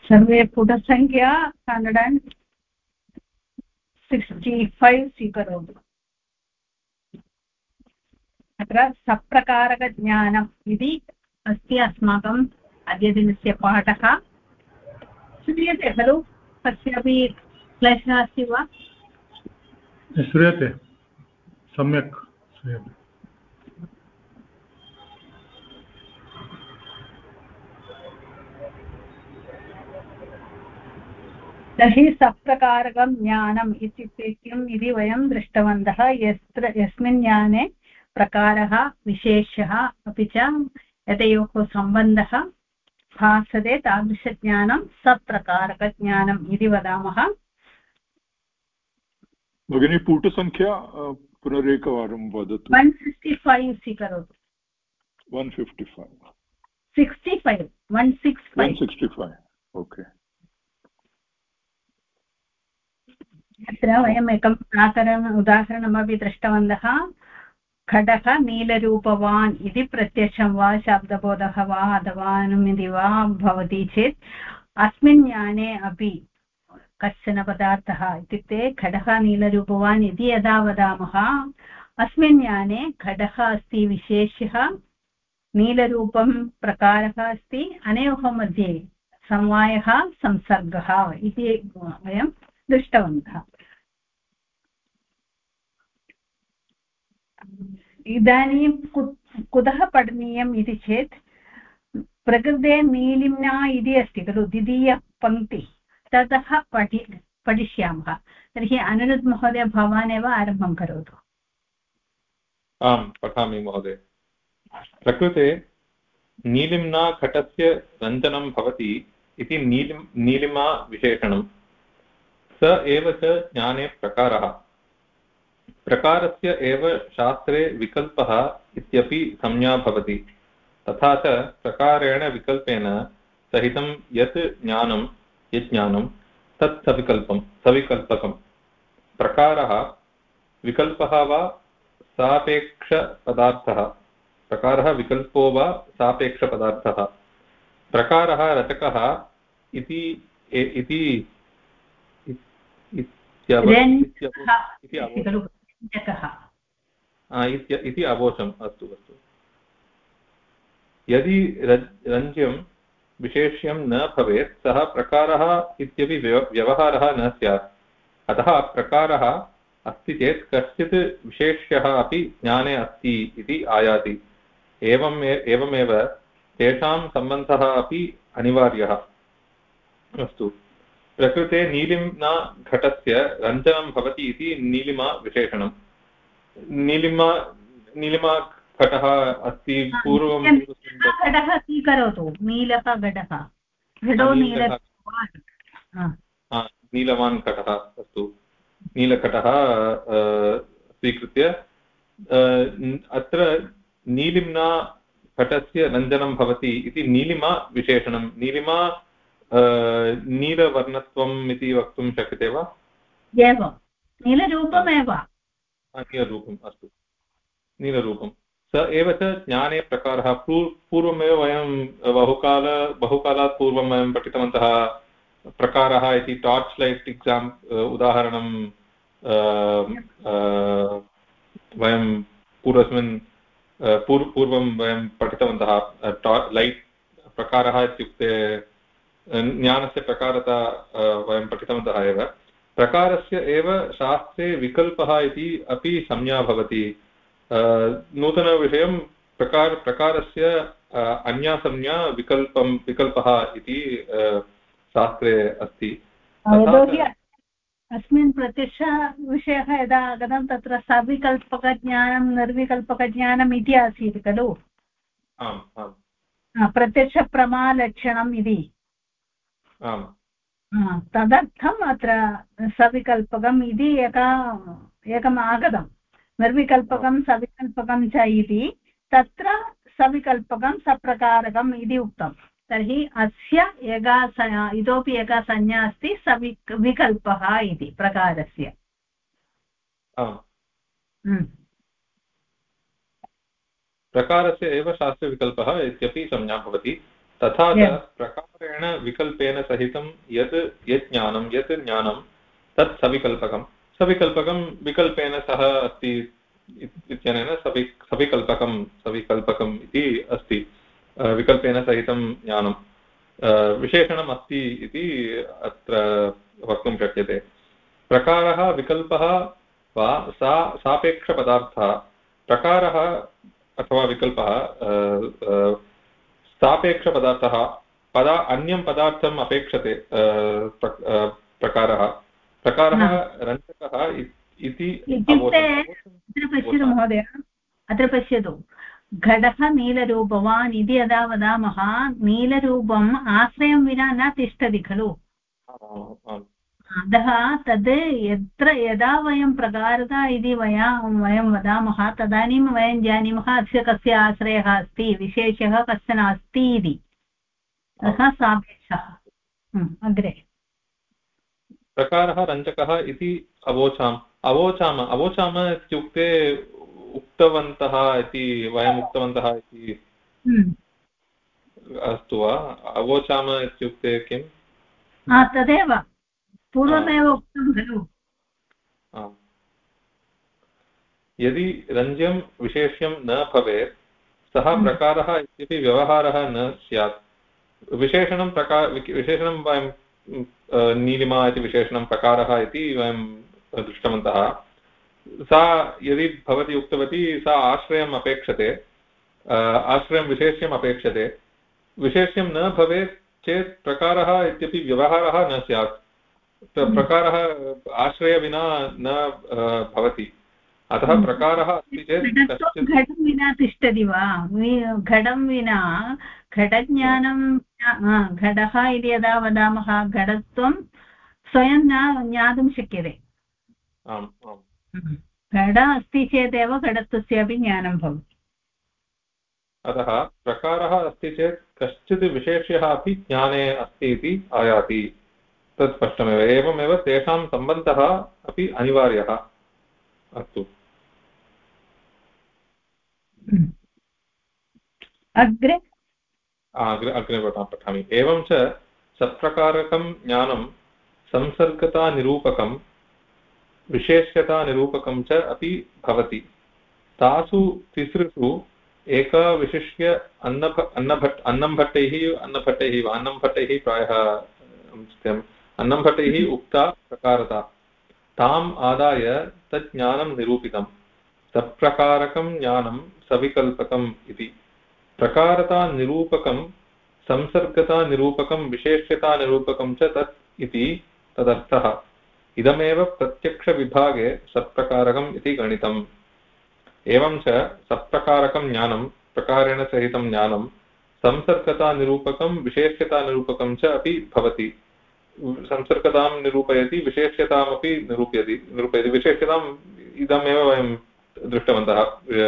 सर्वे पुटसङ्ख्या 165 स्वीकरोतु। अत्र सप्रकारकज्ञानम् इति अस्ति अस्माकम् अद्यदिनस्य पाठः। श्रूयते खलु? कस्यापि क्लेशः अस्ति वा? श्रूयते, सम्यक् श्रूयते। तर्हि सप्रकारकं ज्ञानम् इत्युक्ते किम् इति वयं दृष्टवन्तः। यस्मिन् ज्ञाने प्रकारः विशेषः अपि च एतयोः सम्बन्धः भासते तादृशज्ञानं सप्रकारकज्ञानम् इति वदामः। भगिनी पुटसङ्ख्या पुनरेकवारं वदतु। 165 स्वीकरोतु। 155 65 165 ओके। अत्र वयम् एकं उदाहरणमपि दृष्टवन्तः। खडः नीलरूपवान् इति प्रत्यक्षं वा शब्दबोधः वा अथवा अनुमिति वा भवति चेत् अस्मिन् ज्ञाने अपि कश्चन पदार्थः इत्युक्ते खडः नीलरूपवान् इति यदा वदामः अस्मिन् ज्ञाने खडः अस्ति विशेष्यः, नीलरूपं प्रकारः अस्ति, अनयोः मध्ये समवायः संसर्गः इति वयं दृष्टवन्तः। इदानीं कुतः पठनीयम् इति चेत् प्रकृते नीलिम्ना इति अस्ति खलु द्वितीयपङ्क्ति, ततः पठिष्यामः। तर्हि अनिरुद्ध महोदय भवान् एव आरम्भं करोतु। आम् पठामि महोदय। प्रकृते नीलिम्ना घटस्य रञ्जनं भवति इति नीलिमा विशेषणं। स एव च ज्ञाने प्रकारः। प्रकारस्य एव शास्त्रे विकल्पः इत्यपि संज्ञा भवति। तथा च प्रकारेण विकल्पेन सहितं यत् ज्ञानं यज्ञानं तत् सविकल्पकं। प्रकारः विकल्पः वा सापेक्षपदार्थः। प्रकारः विकल्पो वा सापेक्षपदार्थः। प्रकारः रचकः इति अवोचम्। अस्तु अस्तु। यदि रञ्ज्यं विशेष्यं न भवेत् सः प्रकारः इत्यपि व्यवहारः न स्यात्। अतः प्रकारः अस्ति चेत् कश्चित् विशेष्यः अपि ज्ञाने अस्ति इति आयाति। एवमेव तेषां सम्बन्धः अपि अनिवार्यः। अस्तु। प्रकृते नीलिम्ना घटस्य रञ्जनं भवति इति नीलिमा विशेषणं। नीलिमा घटः अस्ति पूर्वं घटः स्वीकरोतु। नीलः घटः नीलवान् घटः। अस्तु। नीलघटः स्वीकृत्य अत्र नीलिम्ना घटस्य रञ्जनं भवति इति नीलिमा विशेषणं। नीलिमा नीलवर्णत्वम् इति वक्तुं शक्यते वा? एवं नीलरूपमेव। नीलरूपम्। अस्तु। नीलरूपं स एव च ज्ञाने प्रकारः। पूर्वमेव वयं बहुकालात् पूर्वं वयं पठितवन्तः। प्रकारः इति टार्च् लैट् एग्जाम् उदाहरणं वयं पूर्वं वयं पठितवन्तः। लैट् प्रकारः इत्युक्ते ज्ञानस्य प्रकारता वयं पठितवन्तः एव। प्रकारस्य एव शास्त्रे विकल्पः इति अपि संज्ञा भवति। नूतनविषयं प्रकारस्य अन्या संज्ञा विकल्पः इति शास्त्रे अस्ति। अस्मिन् प्रत्यक्षविषयः यदा आगतं तत्र सविकल्पकज्ञानं निर्विकल्पकज्ञानम् इति आसीत् खलु। आम् आम्। प्रत्यक्षप्रमालक्षणम् इति। तदर्थम् अत्र सविकल्पकम् इति एकम् आगतं। निर्विकल्पकं सविकल्पकं च इति तत्र सविकल्पकं सप्रकारकम् इति उक्तं। तर्हि अस्य इतोपि एका संज्ञा अस्ति विकल्पः इति प्रकारस्य। प्रकारस्य एव शास्त्रविकल्पः इत्यपि संज्ञा भवति। तथा च प्रकारेण विकल्पेन सहितं यत् ज्ञानं तत् सविकल्पकं विकल्पेन सह अस्ति इत्यनेन सविकल्पकम् इति अस्ति विकल्पेन सहितं ज्ञानं विशेषणम् अस्ति इति अत्र वक्तुं शक्यते प्रकारः विकल्पः वा सापेक्षपदार्थः प्रकारः अथवा विकल्पः सापेक्षपदार्थः अन्यं पदार्थम् अपेक्षते प्रकारः रञ्जकः इति अत्र पश्यतु महोदय अत्र पश्यतु घटः नीलरूपवान् इति यदा वदामः नीलरूपम् आश्रयं विना न तिष्ठति खलु अतः तद् यदा वयं प्रकारता इति वयं वदामः तदानीं वयं जानीमः अस्य कस्य आश्रयः अस्ति विशेषः कश्चन अस्ति इति अतः सापेक्षः अग्रे प्रकारः रञ्जकः इति अवोचाम इत्युक्ते उक्तवन्तः इति वयम् उक्तवन्तः इति अस्तु वा अवोचाम इत्युक्ते किम् तदेव पूर्वमेव उक्तं खलु यदि रञ्ज्यं विशेष्यं न भवेत् सः प्रकारः इत्यपि व्यवहारः न स्यात् विशेषणं वयं नीलिमा इति विशेषणं प्रकारः इति वयं दृष्टवन्तः सा यदि भवती उक्तवती सा आश्रयम् अपेक्षते आश्रयं विशेष्यम् अपेक्षते विशेष्यं न भवेत् चेत् प्रकारः इत्यपि व्यवहारः न स्यात् प्रकारः आश्रय विना न भवति अतः प्रकारः अस्ति चेत् घटं विना तिष्ठति वा घटं विना घटज्ञानं घटः इति यदा वदामः घटत्वं स्वयं न ज्ञातुं शक्यते आम् घट अस्ति चेदेव घटत्वस्यापि ज्ञानं भवति अतः प्रकारः अस्ति चेत् कश्चित् विशेष्यः अपि ज्ञाने अस्ति इति आयाति तत् स्पष्टमेव एवमेव तेषां सम्बन्धः अपि अनिवार्यः अस्तु अग्रे पठामि एवं च सत्प्रकारकं ज्ञानं संसर्गतानिरूपकं विशेष्यतानिरूपकं च अपि भवति तासु तिसृषु एका विशिष्य अन्नभट्टैः प्रायः अन्नभट्टैः उक्ता प्रकारता ताम् आदाय तत् ज्ञानं निरूपितं सत्प्रकारकं ज्ञानं सविकल्पकम् इति प्रकारतानिरूपकं संसर्गतानिरूपकं विशेष्यतानिरूपकं च तत् इति तदर्थः इदमेव प्रत्यक्षविभागे सत्प्रकारकम् इति गणितम् एवं च सत्प्रकारकं ज्ञानं प्रकारेण सहितं ज्ञानं संसर्गतानिरूपकं विशेष्यतानिरूपकं च अपि भवति संसर्गतां निरूपयति विशेष्यतामपि निरूपयति विशेष्यताम् इदमेव वयं दृष्टवन्तः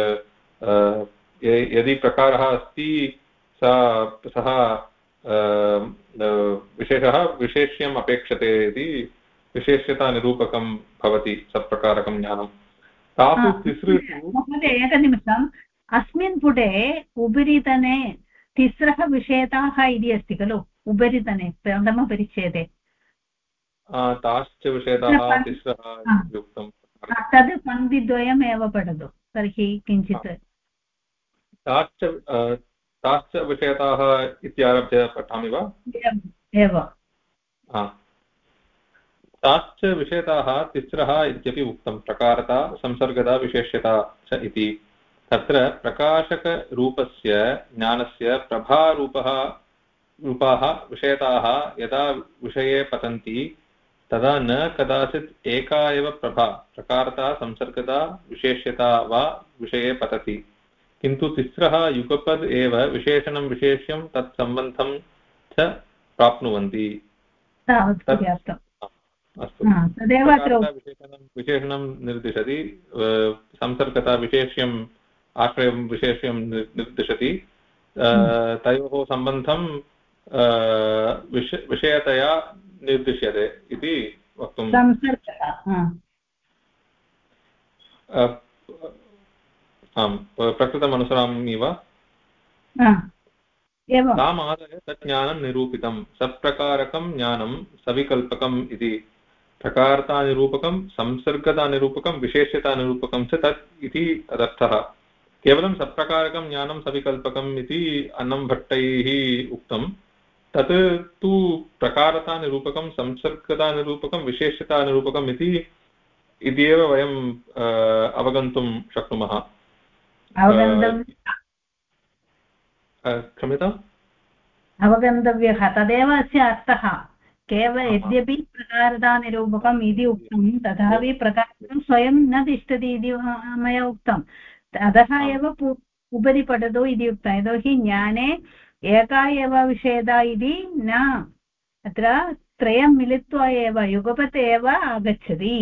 यदि प्रकारः अस्ति सः विशेषः विशेष्यम् अपेक्षते इति विशेष्यतानिरूपकं भवति सत्प्रकारकं ज्ञानं तासु तिसृषु महोदय एकनिमिषम् अस्मिन् पुटे उपरितने तिस्रः विषयताः इति अस्ति खलु उपरितने प्रथमपरिच्छेदे ताश्च विषयताः तिस्रः युक्तं तद् पङ्क्तिद्वयमेव पठतु तर्हि किञ्चित् ताश्च विषयताः इत्यारभ्य पठामि वा एव ताश्च विषयताः तिस्रः इत्यपि उक्तं प्रकारता संसर्गता विशेष्यता च इति तत्र प्रकाशकरूपस्य ज्ञानस्य रूपाः विषयताः यदा विषये पतन्ति तदा न कदाचित् एका एव प्रभा प्रकारता संसर्गता विशेष्यता वा विषये पतति किन्तु तिस्रः युगपद् एव विशेषणं विशेष्यं तत्सम्बन्धं च प्राप्नुवन्ति अस्तु विशेषणं निर्दिशति संसर्गता विशेष्यम् आश्रयं विशेष्यं निर्दिशति तयोः सम्बन्धं विषयतया निर्दिश्यते इति वक्तुं आम् प्रकृतम् अनुसरामि वा एवं तामादाय तत् ज्ञानं निरूपितं सप्रकारकं ज्ञानं सविकल्पकम् इति प्रकारतानिरूपकं संसर्गतानिरूपकं विशेष्यतानिरूपकं च तत् इति तदर्थः केवलं सप्रकारकं ज्ञानं सविकल्पकम् इति अन्नंभट्टैः उक्तं तत् तु प्रकारतानिरूपकं संसर्गतानिरूपकं विशेष्यतानिरूपकम् इति एव वयं अवगन्तुं शक्नुमः क्षम्यताम् अवगन्तव्यः तदेव अस्य अर्थः यद्यपि प्रकारतानिरूपकम् इति उक्तं तथापि प्रकारं स्वयं न तिष्ठति इति मया उक्तम् अतः एव उपरि पठतु इति उक्तं यतोहि ज्ञाने एका एव विषयता इति न अत्र त्रयं मिलित्वा एव युगपत् एव आगच्छति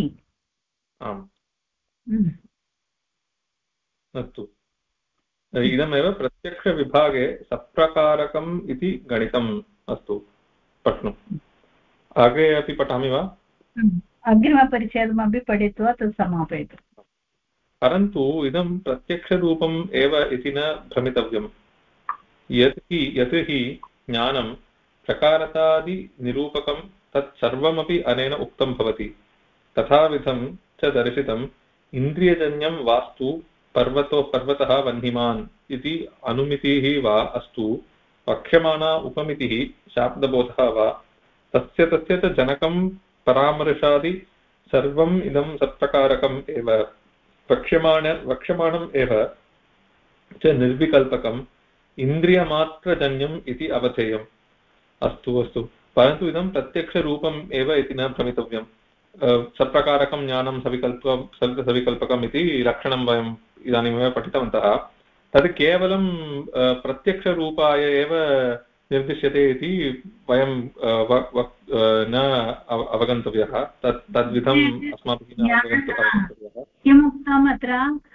अस्तु इदमेव प्रत्यक्षविभागे सप्रकारकम् इति गणितम् अस्तु पठनम् अग्रे अपि पठामि वा अग्रिमपरिच्छेदमपि पठित्वा तत् समापयतु परन्तु इदं प्रत्यक्षरूपम् एव इति न भ्रमितव्यम् यत् हि ज्ञानं प्रकारतादिनिरूपकं तत् सर्वमपि अनेन उक्तं भवति तथाविधं च दर्शितम् इन्द्रियजन्यं वास्तु पर्वतः वह्निमान् इति अनुमितिः वा अस्तु वक्ष्यमाणा उपमितिः शाब्दबोधः वा तस्य च जनकं परामर्शादि सर्वम् इदं सत्प्रकारकम् एव वक्ष्यमाणम् एव च निर्विकल्पकम् इन्द्रियमात्रजन्यम् इति अवधेयम् अस्तु परन्तु इदं प्रत्यक्षरूपम् एव इति न भ्रमितव्यम् सप्रकारकं ज्ञानं सविकल्पकम् इति लक्षणं वयम् इदानीमेव पठितवन्तः तद् केवलं प्रत्यक्षरूपाय एव निर्दिश्यते इति वयं न अवगन्तव्यः तद्विधम् अस्माभिः न अवगन्तव्यः किम् उक्तम् अत्र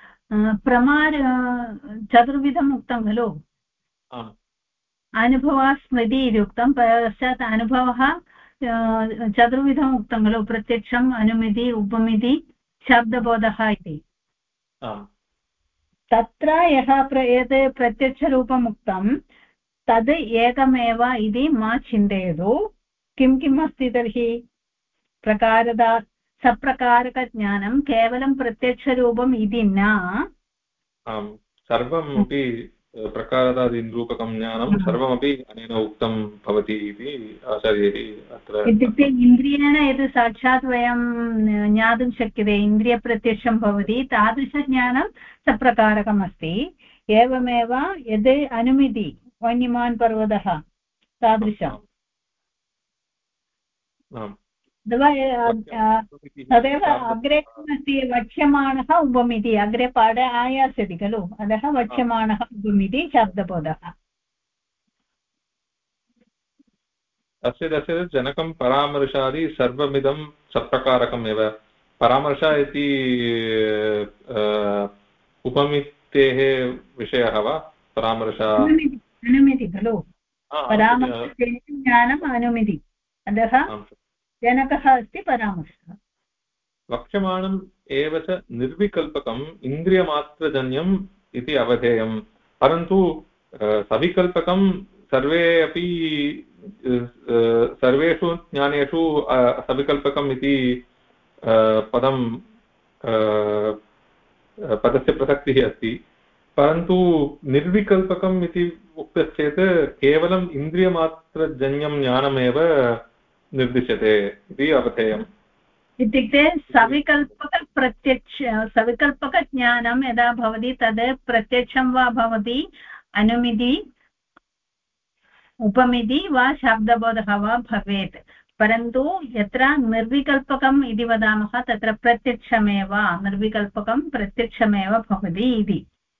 चतुर्विधम् उक्तं खलु अनुभवः स्मृति इति उक्तं पश्चात् अनुभवः चतुर्विधम् उक्तं खलु प्रत्यक्षम् अनुमिति उपमिति शब्दबोधः इति तत्र यः यत् प्रत्यक्षरूपम् उक्तं तद् एकमेव इति मा चिन्तयतु किम् अस्ति तर्हि सप्रकारकज्ञानं केवलं प्रत्यक्षरूपम् इति न सर्वमपि प्रकारतादिनिरूपकं ज्ञानं सर्वमपि अनेन उक्तं भवति इति आचार्यैः अत्र इत्युक्ते इन्द्रियेण यद् साक्षात् वयं ज्ञातुं शक्यते इन्द्रियप्रत्यक्षं भवति तादृशज्ञानं सप्रकारकम् अस्ति एवमेव यद् अनुमिति वह्निमान् पर्वतः तादृशम् तदेव अग्रे किमस्ति वक्ष्यमाणः उपमिति अग्रे पाठे आयास्यति खलु अतः वक्ष्यमाणः उपमिति शब्दबोधः तस्य जनकं परामर्शादि सर्वमिदं सप्रकारकमेव परामर्श इति उपमितेः विषयः वा परामर्श अनुमिति खलु परामर्शेन ज्ञानम् अनुमिति अतः जनकः अस्ति परामर्शः वक्ष्यमाणम् एव च निर्विकल्पकम् इन्द्रियमात्रजन्यम् इति अवधेयम् परन्तु सविकल्पकं सर्वे अपि सर्वेषु ज्ञानेषु सविकल्पकम् इति पदस्य प्रसक्तिः अस्ति परन्तु निर्विकल्पकम् इति उक्तश्चेत् केवलम् इन्द्रियमात्रजन्यं ज्ञानमेव निर्दिश्यते इति अवधेयम् इत्युक्ते सविकल्पकज्ञानं यदा भवति तद् प्रत्यक्षं वा भवति अनुमिति उपमिति वा शब्दबोधः वा भवेत् परन्तु यत्र निर्विकल्पकम् इति वदामः तत्र प्रत्यक्षमेव निर्विकल्पकं प्रत्यक्षमेव भवति इति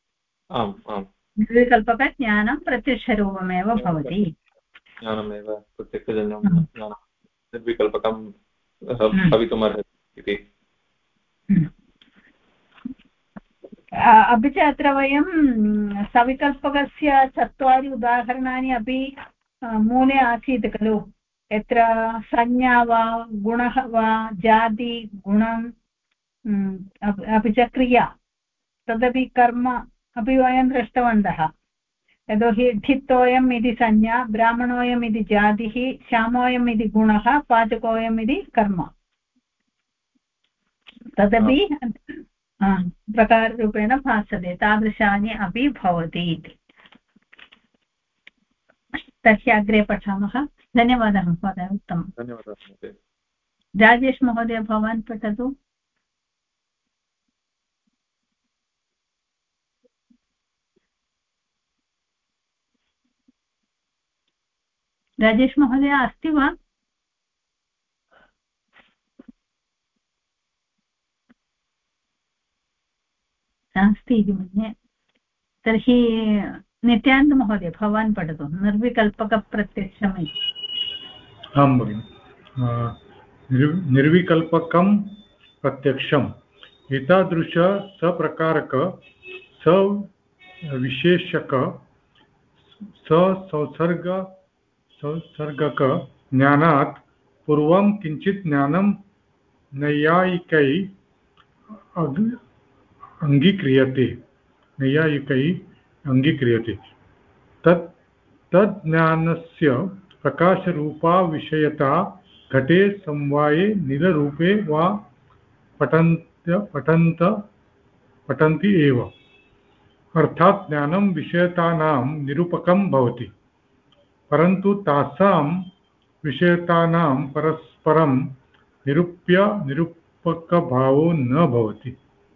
निर्विकल्पकज्ञानं प्रत्यक्षरूपमेव भवति ज्ञानमेव प्रत्यक्षजन्यं ज्ञानं निर्विकल्पकं भवितुमर्हति इति अपि च अत्र वयं सविकल्पकस्य 4 उदाहरणानि अपि मूले आसीत् खलु यत्र संज्ञा वा गुणः वा जाति गुणम् अपि च क्रिया तदपि कर्म अपि वयं दृष्टवन्तः यतोहि ठित्तोऽयम् इति संज्ञा, ब्राह्मणोऽयम् इति जातिः, श्यामोऽयम् इति गुणः, पाचकोऽयम् इति कर्म, तदपि प्रकाररूपेण भासते, तादृशानि अपि भवति इति। तर्हि अग्रे पठामः। धन्यवादः महोदय, उत्तमं। धन्यवादः महोदय। राजेश महोदय, भवान् पठतु। राजेश महोदय अस्ति वा? नास्ति इति मन्ये। तर्हि नित्यानन्द महोदय, भवान् पठतु। निर्विकल्पकप्रत्यक्षम् इति। आं भगिनि। निर्विकल्पकं प्रत्यक्षम् एतादृश सप्रकारक सविशेषक संसर्गक ज्ञानात् पूर्वं किञ्चित् ज्ञानं नैयायिकैः अङ्गीक्रियते तज्ज्ञानस्य प्रकाशरूपा विषयता घटे समवाये नीलरूपे वा पठन्ति एव, अर्थात् ज्ञानं विषयतानां निरूपकं भवति, परन्तु तासां विषयतानां परस्परं निरूप्य निरूपकभावो न भवति।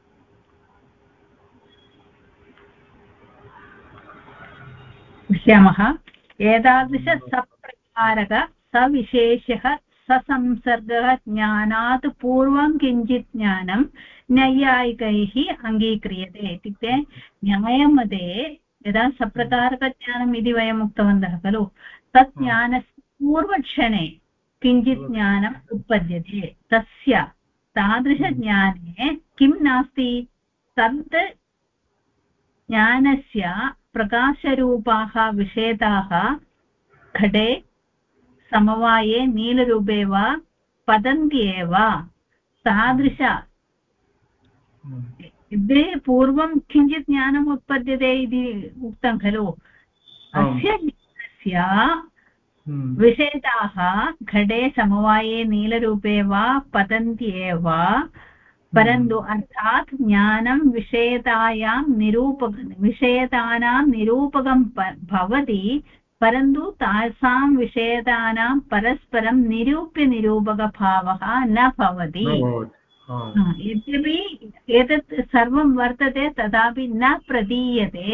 पश्यामः। एतादृशसप्रकारक सविशेषः ससंसर्गः ज्ञानात् पूर्वं किञ्चित् ज्ञानं नैयायिकैः अङ्गीक्रियते। इत्युक्ते न्यायमते यदा सप्रकारकज्ञानम् इति वयम् उक्तवन्तः खलु, तत् ज्ञानस्य पूर्वक्षणे किञ्चित् ज्ञानम् उत्पद्यते। तस्य तादृशज्ञाने किं नास्ति, तत् ज्ञानस्य प्रकाशरूपाः विषयताः घटे समवाये नीलरूपे वा पतन्ति एव। तादृश यदि पूर्वं किञ्चित् ज्ञानम् उत्पद्यते इति उक्तं खलु, अस्य ज्ञानस्य विषयताः घटे समवाये नीलरूपे वा पतन्ति एव, परन्तु अर्थात् ज्ञानं विषयतानां निरूपकं भवति, परन्तु तासां विषयतानां परस्परं निरूप्यनिरूपकभावः न भवति। यद्यपि एतत् सर्वं वर्तते तथापि न प्रतीयते।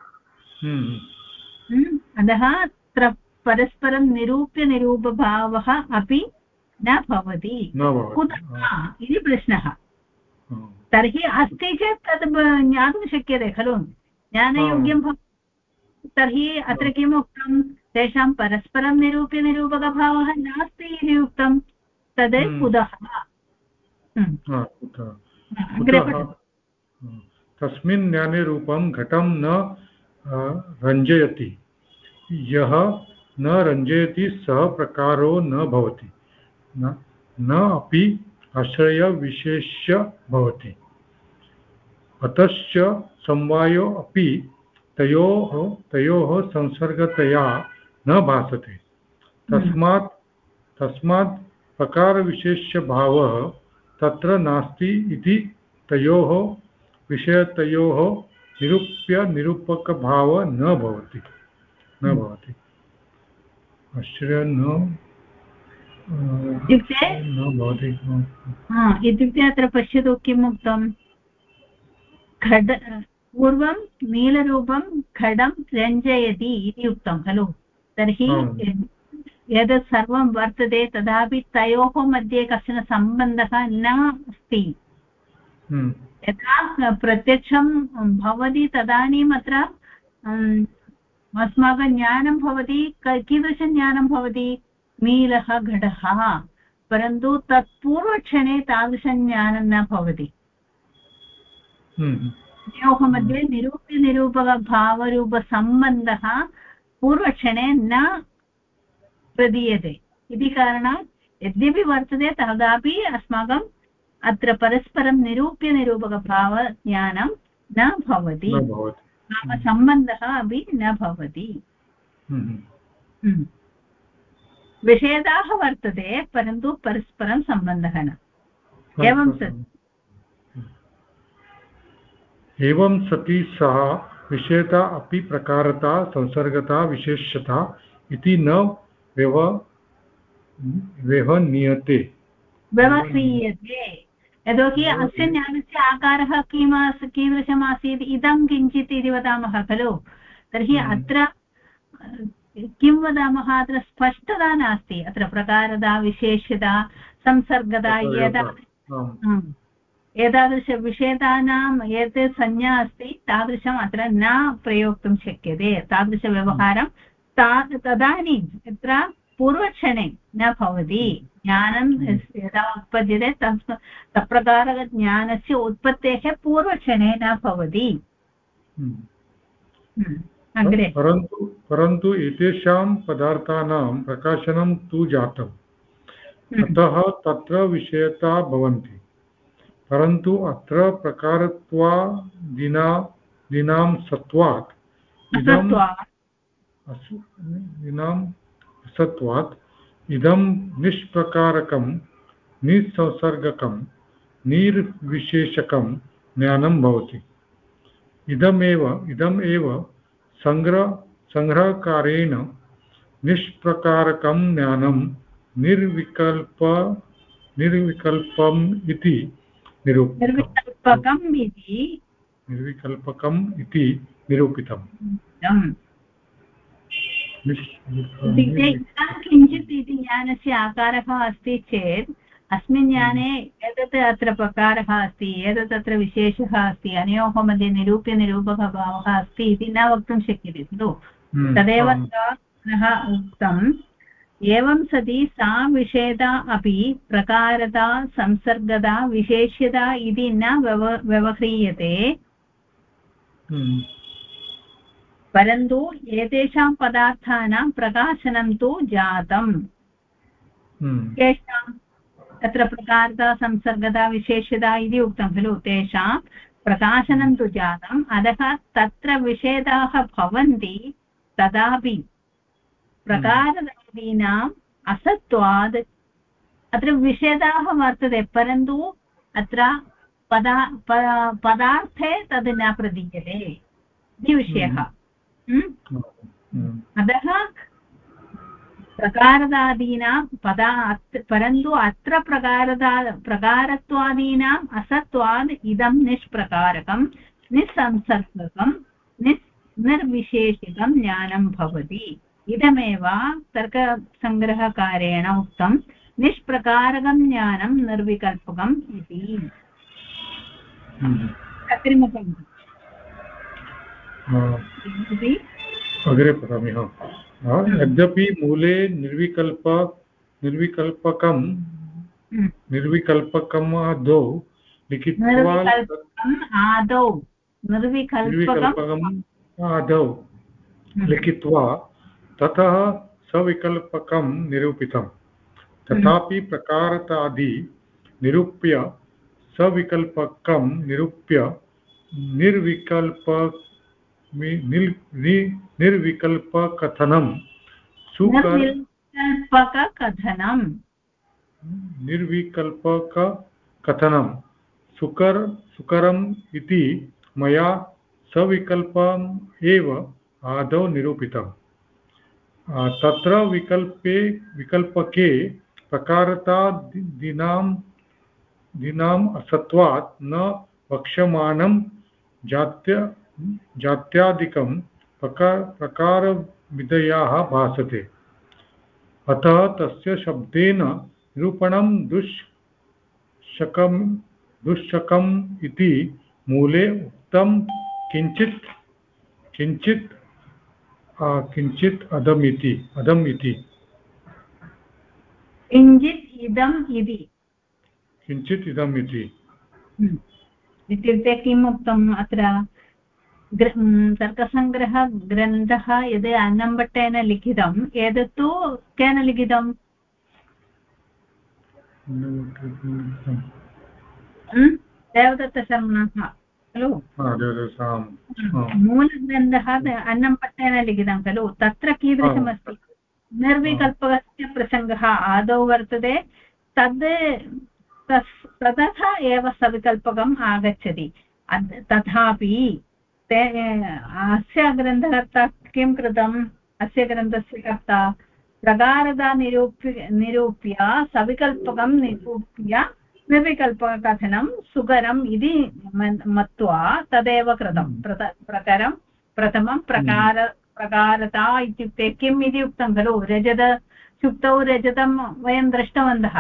अतः अत्र परस्परं निरूप्यनिरूपभावः अपि न भवति। कुतः इति प्रश्नः। तर्हि अस्ति चेत् तद् ज्ञातुं शक्यते खलु, ज्ञानयोग्यं भवति। तर्हि अत्र किम् उक्तं, तेषां परस्परं निरूप्यनिरूपकभावः नास्ति इति उक्तं, तद् कुतः? तस्मिन् ज्ञाने रूपं घटं न रञ्जयति, यः न रञ्जयति सः प्रकारो न भवति, न अपि आश्रयविशेष्य भवति। अतश्च समवायो अपि तयोः संसर्गतया न भासते। तस्मात् प्रकारविशेष्यभावः तत्र नास्ति इति तयोः विषयतयोः निरूप्यनिरूपकभावः न भवति। आश्रय न इत्युक्ते अत्र पश्यतु किम् उक्तं, पूर्वं नीलरूपं घटं रञ्जयति इति उक्तं खलु। तर्हि एतत् सर्वं वर्तते, तथापि तयोः मध्ये कश्चन सम्बन्धः न अस्ति। यदा प्रत्यक्षं भवति तदानीम् अत्र अस्माकं ज्ञानं भवति। कीदृशं ज्ञानं भवति? नीलः घटः, परन्तु तत्पूर्वक्षणे तादृशं ज्ञानं न भवति। तयोः मध्ये निरूप्यनिरूपकभावरूपसम्बन्धः पूर्वक्षणे न प्रदीयते इति कारणात् यद्यपि वर्तते तदापि अस्माकम् अत्र परस्परं निरूप्यनिरूपकभावज्ञानं न भवति। सम्बन्धः अपि न भवति विषेदाः वर्तते परन्तु परस्परं सम्बन्धः न एवं सति सः विषयता अपि प्रकारता संसर्गता विशेष्यता इति न व्यवह्रियते यतोहि अस्य ज्ञानस्य आकारः कीदृशमासीत् इदं किञ्चित् इति वदामः खलु तर्हि अत्र किं वदामः अत्र स्पष्टता नास्ति अत्र प्रकारता विशेष्यता संसर्गता एतादृशविषेदानां यत् संज्ञा अस्ति तादृशम् अत्र न प्रयोक्तुं शक्यते तादृशव्यवहारं तदानीं यत्र पूर्वक्षणे न भवति ज्ञानं यदा उत्पद्यते तत्प्रकारज्ञानस्य उत्पत्तेः पूर्वक्षणे न भवति अग्रे परन्तु एतेषां पदार्थानां प्रकाशनं तु जातम् अतः तत्र विषयता भवन्ति परन्तु अत्र प्रकारत्वादीनां सत्वात् इदं निष्प्रकारकं निसंसर्गकं निर्विशेषकं ज्ञानं भवति इदमेव संग्रहकारेण निष्प्रकारकं ज्ञानं निर्विकल्पम् इति निर्विकल्पकम् इति निरूपितम् किञ्चित् इति ज्ञानस्य आकारः अस्ति चेत् अस्मिन् ज्ञाने एतत् अत्र प्रकारः अस्ति एतत् अत्र विशेषः अस्ति अनयोः मध्ये निरूप्यनिरूपकभावः अस्ति इति न वक्तुं शक्यते खलु तदेव पुनः उक्तम् एवं सति सा विषेदा अपि प्रकारता संसर्गता विशेष्यता इति न व्यवह्रियते परन्तु एतेषां पदार्थानां प्रकाशनं तु जातम् केषाम् तत्र प्रकारता संसर्गता विशेष्यता इति उक्तं खलु तेषां प्रकाशनं तु जातम् अतः तत्र विषेदाः भवन्ति तदापि प्रकारदादीनाम् असत्वात् अत्र विषेदाः वर्तते परन्तु अत्र पदार्थे तद् न प्रतीयते इति विषयः अतः प्रकारदादीनां परन्तु अत्र प्रकारत्वादीनाम् असत्वात् इदं निष्प्रकारकं निस्संसर्गकं निर्विशेषितं ज्ञानं भवति इदमेव तर्कसङ्ग्रहकारेण उक्तं निष्प्रकारकं ज्ञानं निर्विकल्पकम् इति अग्रे पठामि यद्यपि मूले निर्विकल्पकम् आदौ लिखित्वा ततः सविकल्पकं निरूपितम् तथापि प्रकारतादि निरूप्य सविकल्पकं निरूप्य निर्विकल्पकथनं सुकरम् इति मया सविकल्पम् एव आदौ निरूपितम् तत्र विकल्पके प्रकारतादीनाम् असत्वात् न वक्ष्यमाणं जात्यादिकं प्रकारविधयाः भासते अतः तस्य शब्देन निरूपणं दुःशकम् इति मूले उक्तं किञ्चित् अदम् इति किञ्चित् इदम् इति इत्युक्ते किम् उक्तम् अत्र तर्कसङ्ग्रहग्रन्थः यद् अन्नम्भट्टेन लिखितम् एतत्तु केन लिखितम् देवदत्तशर्मणः खलु आम् मूलग्रन्थः अन्नम्पट्टेन लिखितं खलु तत्र कीदृशमस्ति निर्विकल्पकस्य प्रसङ्गः आदौ वर्तते तद् ततः एव सविकल्पकम् आगच्छति तथापि अस्य ग्रन्थकर्ता किं कृतम् अस्य ग्रन्थस्य कर्ता प्रकारदा निरूप्य सविकल्पकं निरूप्य निर्विकल्पककथनं सुकरम् इति मत्वा तदेव कृतं प्रथमं प्रकारता इत्युक्ते किम् इति उक्तं खलु शुक्तौ रजतं वयं दृष्टवन्तः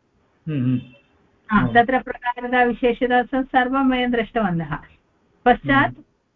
तत्र प्रकारता विशेषता सर्वं वयं दृष्टवन्तः पश्चात्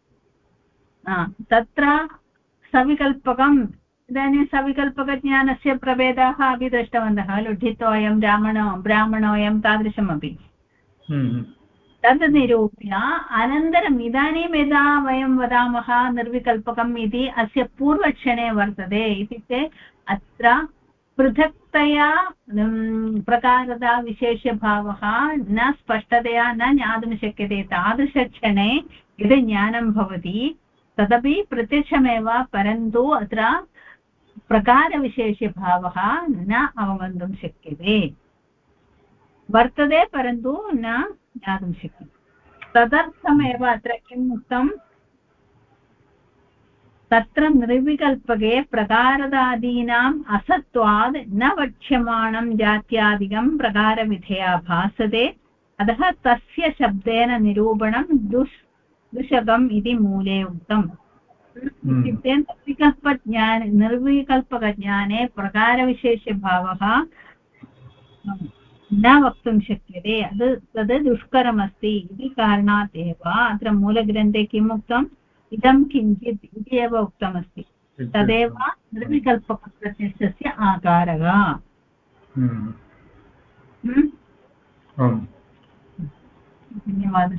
तत्र सविकल्पकम् इदानीं सविकल्पकज्ञानस्य प्रभेदाः अपि दृष्टवन्तः लुठितोऽयं ब्राह्मणोऽयं तादृशमपि तद् निरूप्य अनन्तरम् इदानीं यदा वयं वदामः निर्विकल्पकम् इति अस्य पूर्वक्षणे वर्तते इत्युक्ते अत्र पृथक्तया प्रकारता विशेषभावः न स्पष्टतया न ज्ञातुं शक्यते तादृशक्षणे यदि ज्ञानं भवति तदपि प्रत्यक्षमेव परन्तु अत्र प्रकारविशेषभावः न अवगन्तुं शक्यते वर्तते परन्तु न ज्ञातुं शक्यते तदर्थमेव अत्र किम् उक्तं तत्र निर्विकल्पके प्रकारदादीनाम् असत्त्वात् न वक्ष्यमाणं जात्यादिकं प्रकारविधेया भासते अतः तस्य शब्देन निरूपणं दुषकम् इति मूले उक्तम् इत्युक्ते निर्विकल्पकज्ञाने प्रकारविशेषभावः न वक्तुं शक्यते तद् दुष्करमस्ति इति कारणात् एव अत्र मूलग्रन्थे किम् उक्तम् इदं किञ्चित् इति एव उक्तमस्ति तदेव निर्विकल्पप्रत्यक्षस्य आकारः धन्यवादः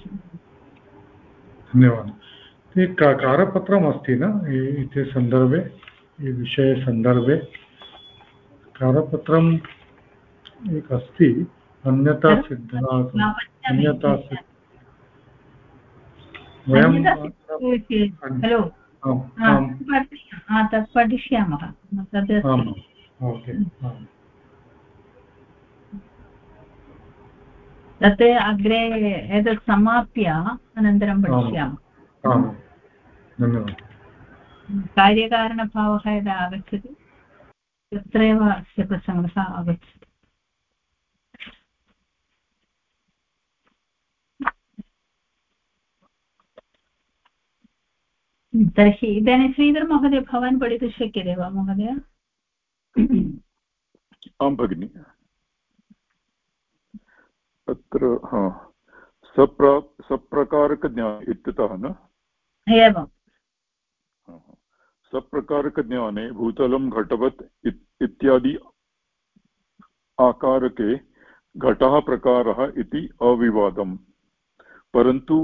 कारपत्रम् अस्ति न इति सन्दर्भे विषयसन्दर्भे कारपत्रम् एक अस्ति अन्यथा अन्यथा खलु तत् पठिष्यामः तद् तत् अग्रे एतत् समाप्य अनन्तरं पठिष्यामः कार्यकारणभावः यदा आगच्छति तत्रैव अस्य प्रसङ्गः आगच्छति तर्हि इदानीं श्रीधर महोदय भवान् पठितुं शक्यते वा महोदय आं भगिनि अत्र सप्रकारकज्ञान इत्यतः न एवं सप्रकारकज्ञाने भूतलं घटवत् इत्यादि आकारके घटः प्रकारः इति अविवादम् परन्तु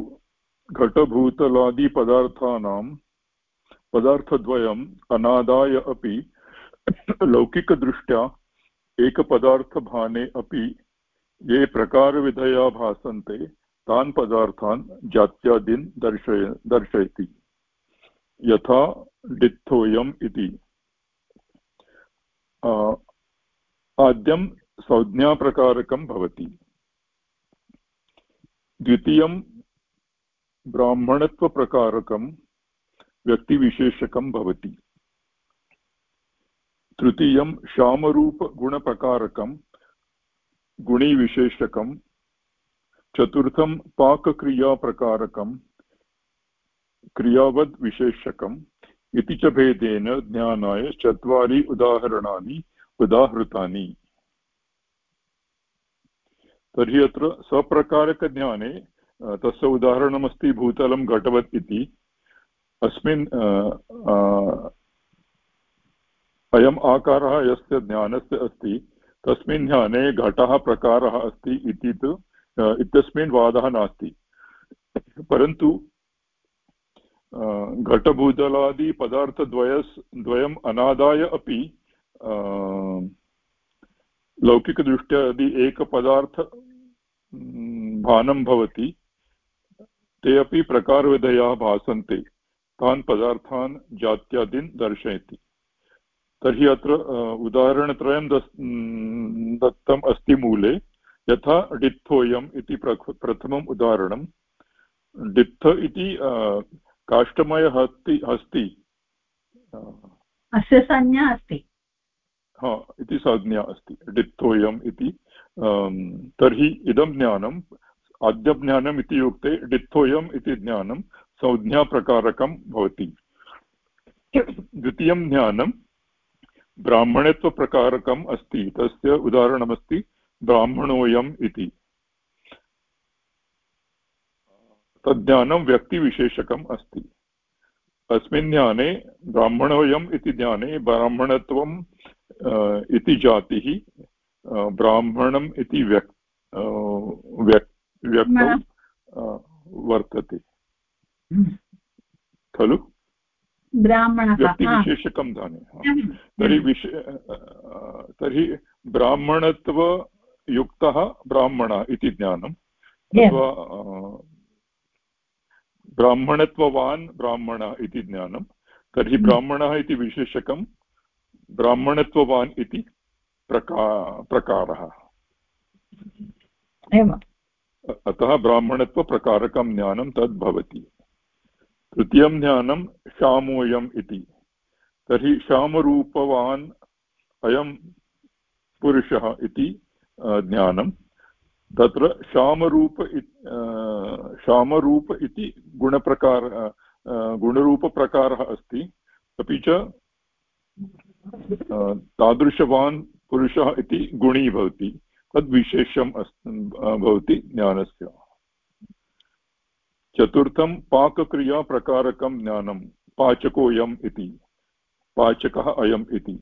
पदार्थद्वयम् अनादाय अपि लौकिकदृष्ट्या एकपदार्थभाने अपि ये प्रकारविधया भासन्ते तान् पदार्थान् जात्यादीन् दर्शयति यथा डित्थोयम् इति आद्यं संज्ञाप्रकारकं भवति द्वितीयं ब्राह्मणत्वप्रकारकं व्यक्तिविशेषकं भवति तृतीयं श्यामरूपगुणप्रकारकं गुणिविशेषकं चतुर्थं पाकक्रियाप्रकारकं क्रियावद् विशेषकम् इति च भेदेन ज्ञानाय चत्वारि उदाहरणानि उदाहृतानि तर्हि अत्र सप्रकारकज्ञाने तस्य उदाहरणमस्ति भूतलं घटवत् इति अस्मिन् अयम् आकारः यस्य ज्ञानस्य अस्ति तस्मिन् ज्ञाने घटः प्रकारः अस्ति इति तु इत्यस्मिन् वादः नास्ति परन्तु घटभूतलादिपदार्थद्वयम् अनादाय अपि लौकिकदृष्ट्या यदि एकपदार्थ भानं भवति ते अपि प्रकारविधयाः भासन्ते तान् पदार्थान् जात्यादीन् दर्शयति। तर्हि अत्र उदाहरणत्रयं दत्तम् अस्ति मूले। यथा डित्थोऽयम् इति प्रथमम् उदाहरणं। डित्थ इति काष्ठमयः अस्ति, अस्य संज्ञा अस्ति, हा इति संज्ञा अस्ति डित्थोऽयम् इति। तर्हि इदं ज्ञानम् आद्यज्ञानम् इति युक्ते डित्थोऽयम् इति ज्ञानं संज्ञाप्रकारकं भवति। द्वितीयं ज्ञानं ब्राह्मणत्वप्रकारकम् अस्ति। तस्य उदाहरणमस्ति ब्राह्मणोऽयम् इति। तज्ज्ञानं व्यक्तिविशेषकम् अस्ति। अस्मिन् ज्ञाने ब्राह्मणोऽयम् इति ज्ञाने ब्राह्मणत्वम् इति जातिः, ब्राह्मणम् इति व्यक्तौ वर्तते खलु, व्यक्तिविशेषकं ज्ञाने। तर्हि ब्राह्मणत्वयुक्तः ब्राह्मण इति ज्ञानम्, अथवा ब्राह्मणत्ववान् ब्राह्मण इति ज्ञानं। तर्हि ब्राह्मणः इति विशेषकं, ब्राह्मणत्ववान् इति प्रकारः। अतः ब्राह्मणत्वप्रकारकं ज्ञानं तद् भवति। तृतीयं ज्ञानं श्यामोऽयम् इति। तर्हि श्यामरूपवान् अयं पुरुषः इति ज्ञानं। तत्र श्यामरूप इति गुणरूपप्रकारः अस्ति। अपि च तादृशवान् पुरुषः इति गुणी भवति, तद्विशेषं भवति ज्ञानस्य। चतुर्थं पाकक्रियाप्रकारकं ज्ञानं, पाचकोऽयम् इति, पाचकः अयम् इति।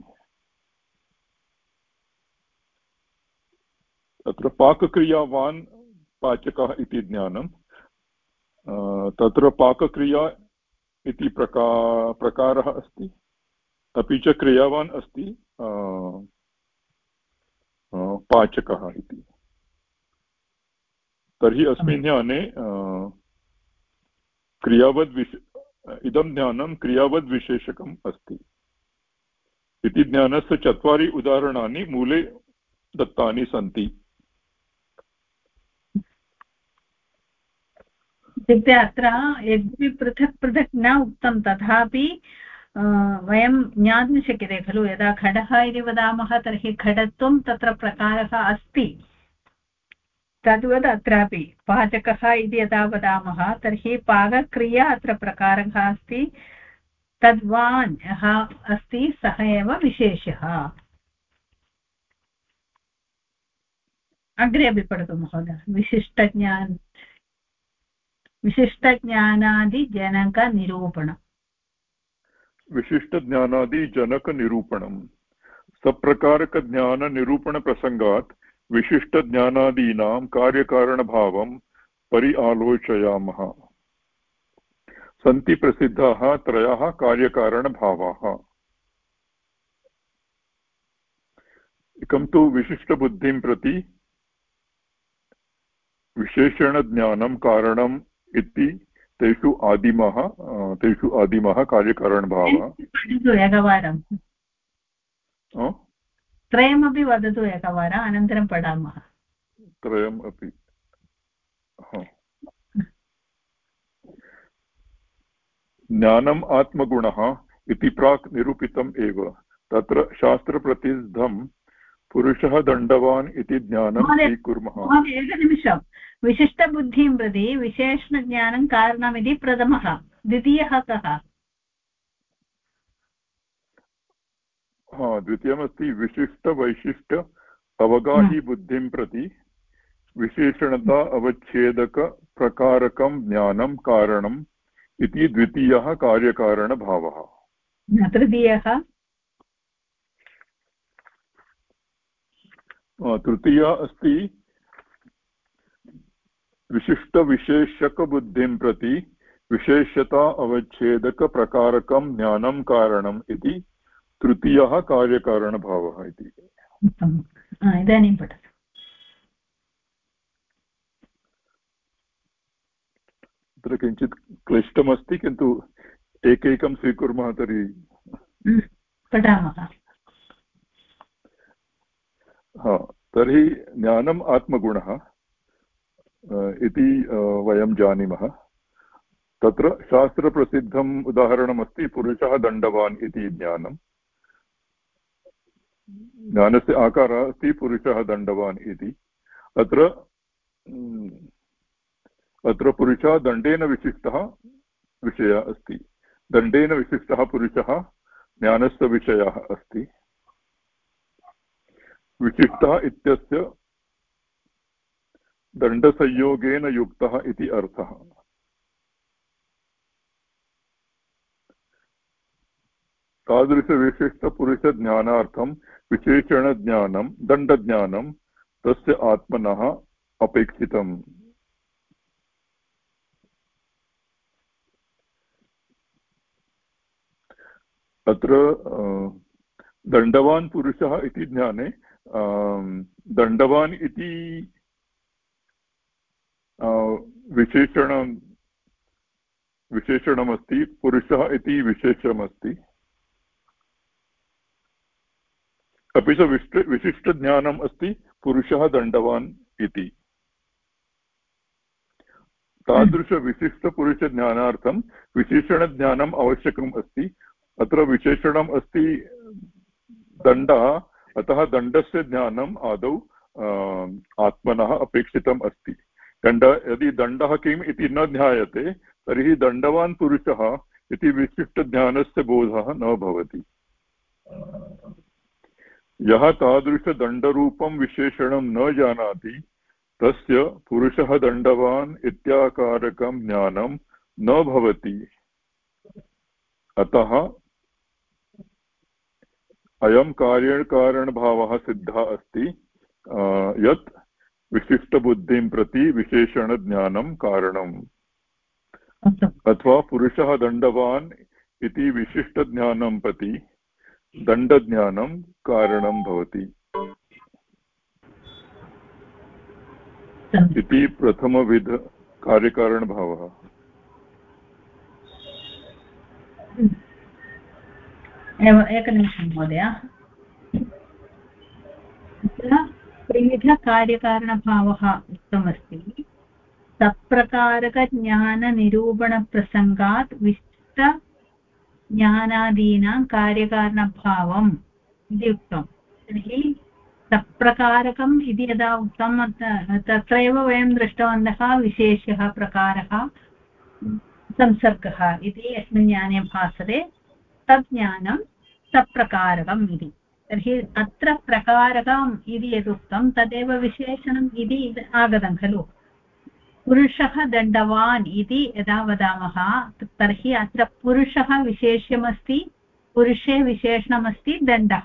तत्र पाकक्रियावान् पाचकः इति ज्ञानं। तत्र पाकक्रिया इति प्रकारः अस्ति, अपि च क्रियावान् अस्ति पाचकः इति। तर्हि अस्मिन् ज्ञाने इदं ज्ञानं क्रियावद्विशेषकम् अस्ति इति ज्ञानस्य 4 उदाहरणानि मूले दत्तानि सन्ति। इत्युक्ते अत्र यद्यपि पृथक् पृथक् न उक्तं तथापि वयं ज्ञातुं शक्यते खलु। यदा घटः इति वदामः तर्हि घटत्वं तत्र प्रकारः अस्ति, तद्वत् अत्रापि पाचकः इति यदा वदामः तर्हि पाकक्रिया अत्र प्रकारः अस्ति। तद्वान् यः अस्ति सः एव विशेषः। अग्रे अपि पठतु महोदय। विशिष्टज्ञानादिजनकनिरूपणम्। विशिष्टज्ञानादिजनकनिरूपणं सप्रकारकज्ञाननिरूपणप्रसङ्गात् विशिष्टज्ञानादीनां कार्यकारणभावं आलोचयामः। सन्ति प्रसिद्धाः 3 कार्यकारणभावाः। एकं तु विशिष्टबुद्धिं प्रति विशेषणज्ञानं कारणम् इति तेषु आदिमः कार्यकारणभावः। एकवारं त्रयमपि वदतु एकवारम्, अनन्तरं पठामः। त्रयम् अपि ज्ञानम् आत्मगुणः इति प्राक् निरूपितम् एव। तत्र शास्त्रप्रसिद्धं पुरुषः दण्डवान् इति ज्ञानं स्वीकुर्मः। एकनिमिषं। विशिष्टबुद्धिं प्रति विशेषणज्ञानं कारणमिति प्रथमः। द्वितीयः कः? द्वितीयमस्ति विशिष्टवैशिष्ट्य अवगाही बुद्धिं प्रति विशेषणता अवच्छेदकप्रकारकं ज्ञानं कारणम् इति द्वितीयः कार्यकारणभावः। तृतीयः तृतीया अस्ति विशिष्टविशेषकबुद्धिं प्रति विशेषता अवच्छेदकप्रकारकं ज्ञानं कारणम् इति तृतीयः कार्यकारणभावः इति। इदानीं पठतु। अत्र किञ्चित् क्लिष्टमस्ति, किन्तु एकैकं स्वीकुर्मः तर्हि पठामः। तर्हि ज्ञानम् आत्मगुणः इति वयं जानीमः। तत्र शास्त्रप्रसिद्धम् उदाहरणमस्ति पुरुषः दण्डवान् इति ज्ञानम्। ज्ञानस्य आकारः अस्ति पुरुषः दण्डवान् इति। अत्र पुरुषः दण्डेन विशिष्टः विषयः अस्ति। दण्डेन विशिष्टः पुरुषः ज्ञानस्य विषयः अस्ति। विशिष्टः इत्यस्य दण्डसंयोगेन युक्तः इति अर्थः। तादृशविशिष्टपुरुषज्ञानार्थं विशेषणज्ञानं दण्डज्ञानं तस्य आत्मनः अपेक्षितम्। अत्र दण्डवान् पुरुषः इति ज्ञाने दण्डवान् इति विशेषणमस्ति, पुरुषः इति विशेषणमस्ति। अपि च विशिष्टज्ञानम् अस्ति पुरुषः दण्डवान् इति। तादृशविशिष्टपुरुषज्ञानार्थं विशेषणज्ञानम् आवश्यकम् अस्ति। अत्र विशेषणम् अस्ति दण्डः, अतः दण्डस्य ज्ञानम् आदौ आत्मनः अपेक्षितम् अस्ति। यदि दण्डः किम् इति न ज्ञायते तर्हि दण्डवान् पुरुषः इति विशिष्टज्ञानस्य बोधः न भवति। यः तादृशदण्डरूपं विशेषणं न जानाति तस्य पुरुषः दण्डवान् इत्याकारकं ज्ञानं न भवति। अतः अयं कार्यकारणभावः सिद्धः अस्ति यत् विशिष्टबुद्धिं प्रति विशेषणज्ञानं कारणम्, अथवा पुरुषः दण्डवान् इति विशिष्टज्ञानं प्रति दण्डज्ञानं कारणं भवति इति प्रथमविध कार्यकारणभावः। एकनिमिषं महोदय। त्रिविधकार्यकारणभावः उक्तमस्ति। सप्रकारकज्ञाननिरूपणप्रसङ्गात् विशिष्टज्ञानादीनां कार्यकारणभावम् इति उक्तं। तर्हि सप्रकारकम् इति यदा उक्तं तत्रैव वयं दृष्टवन्तः विशेषः प्रकारः संसर्गः इति यस्मिन् ज्ञाने भासते तत् ज्ञानं सप्रकारकम् इति। तर्हि अत्र प्रकारकम् इति यदुक्तं तदेव विशेषणम् इति आगतं खलु। पुरुषः दण्डवान् इति यदा वदामः तर्हि अत्र पुरुषः विशेष्यमस्ति, पुरुषे विशेषणमस्ति दण्डः।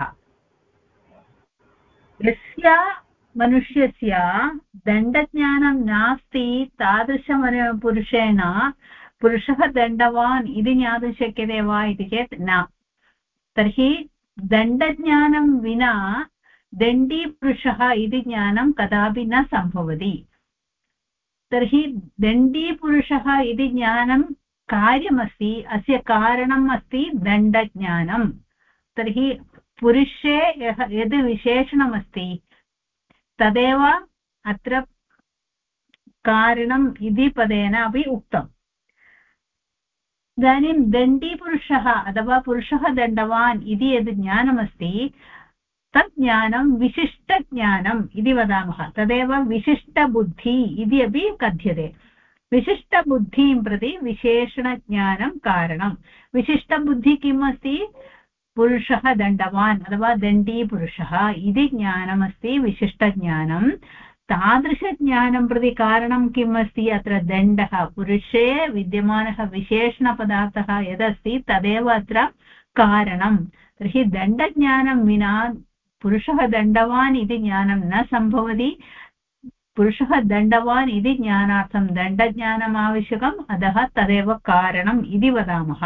यस्य मनुष्यस्य दण्डज्ञानं नास्ति तादृशपुरुषेण पुरुषः दण्डवान् इति ज्ञातुं शक्यते वा इति चेत् न। तर्हि दण्डज्ञानं विना दण्डीपुरुषः इति ज्ञानं कदापि न सम्भवति। तर्हि दण्डीपुरुषः इति ज्ञानं कार्यमस्ति, अस्य कारणम् अस्ति दण्डज्ञानं। तर्हि पुरुषे यद् विशेषणमस्ति तदेव अत्र कारणम् इति पदेन अपि उक्तम्। इदानीं दण्डीपुरुषः अथवा पुरुषः दण्डवान् इति यद् ज्ञानमस्ति तत् ज्ञानं विशिष्टज्ञानम् इति वदामः। तदेव विशिष्टबुद्धि इति अपि कथ्यते। विशिष्टबुद्धिं प्रति विशेषणज्ञानं कारणं। विशिष्टबुद्धि किम् अस्ति? पुरुषः दण्डवान् अथवा दण्डीपुरुषः इति ज्ञानमस्ति विशिष्टज्ञानं। तादृशज्ञानं प्रति कारणं किम् अस्ति? अत्र दण्डः, पुरुषे विद्यमानः विशेषणपदार्थः यदस्ति तदेव अत्र कारणं। तर्हि दण्डज्ञानं विना पुरुषः दण्डवान् इति ज्ञानं न सम्भवति। पुरुषः दण्डवान् इति ज्ञानार्थं दण्डज्ञानम् आवश्यकम्, अतः तदेव कारणम् इति वदामः।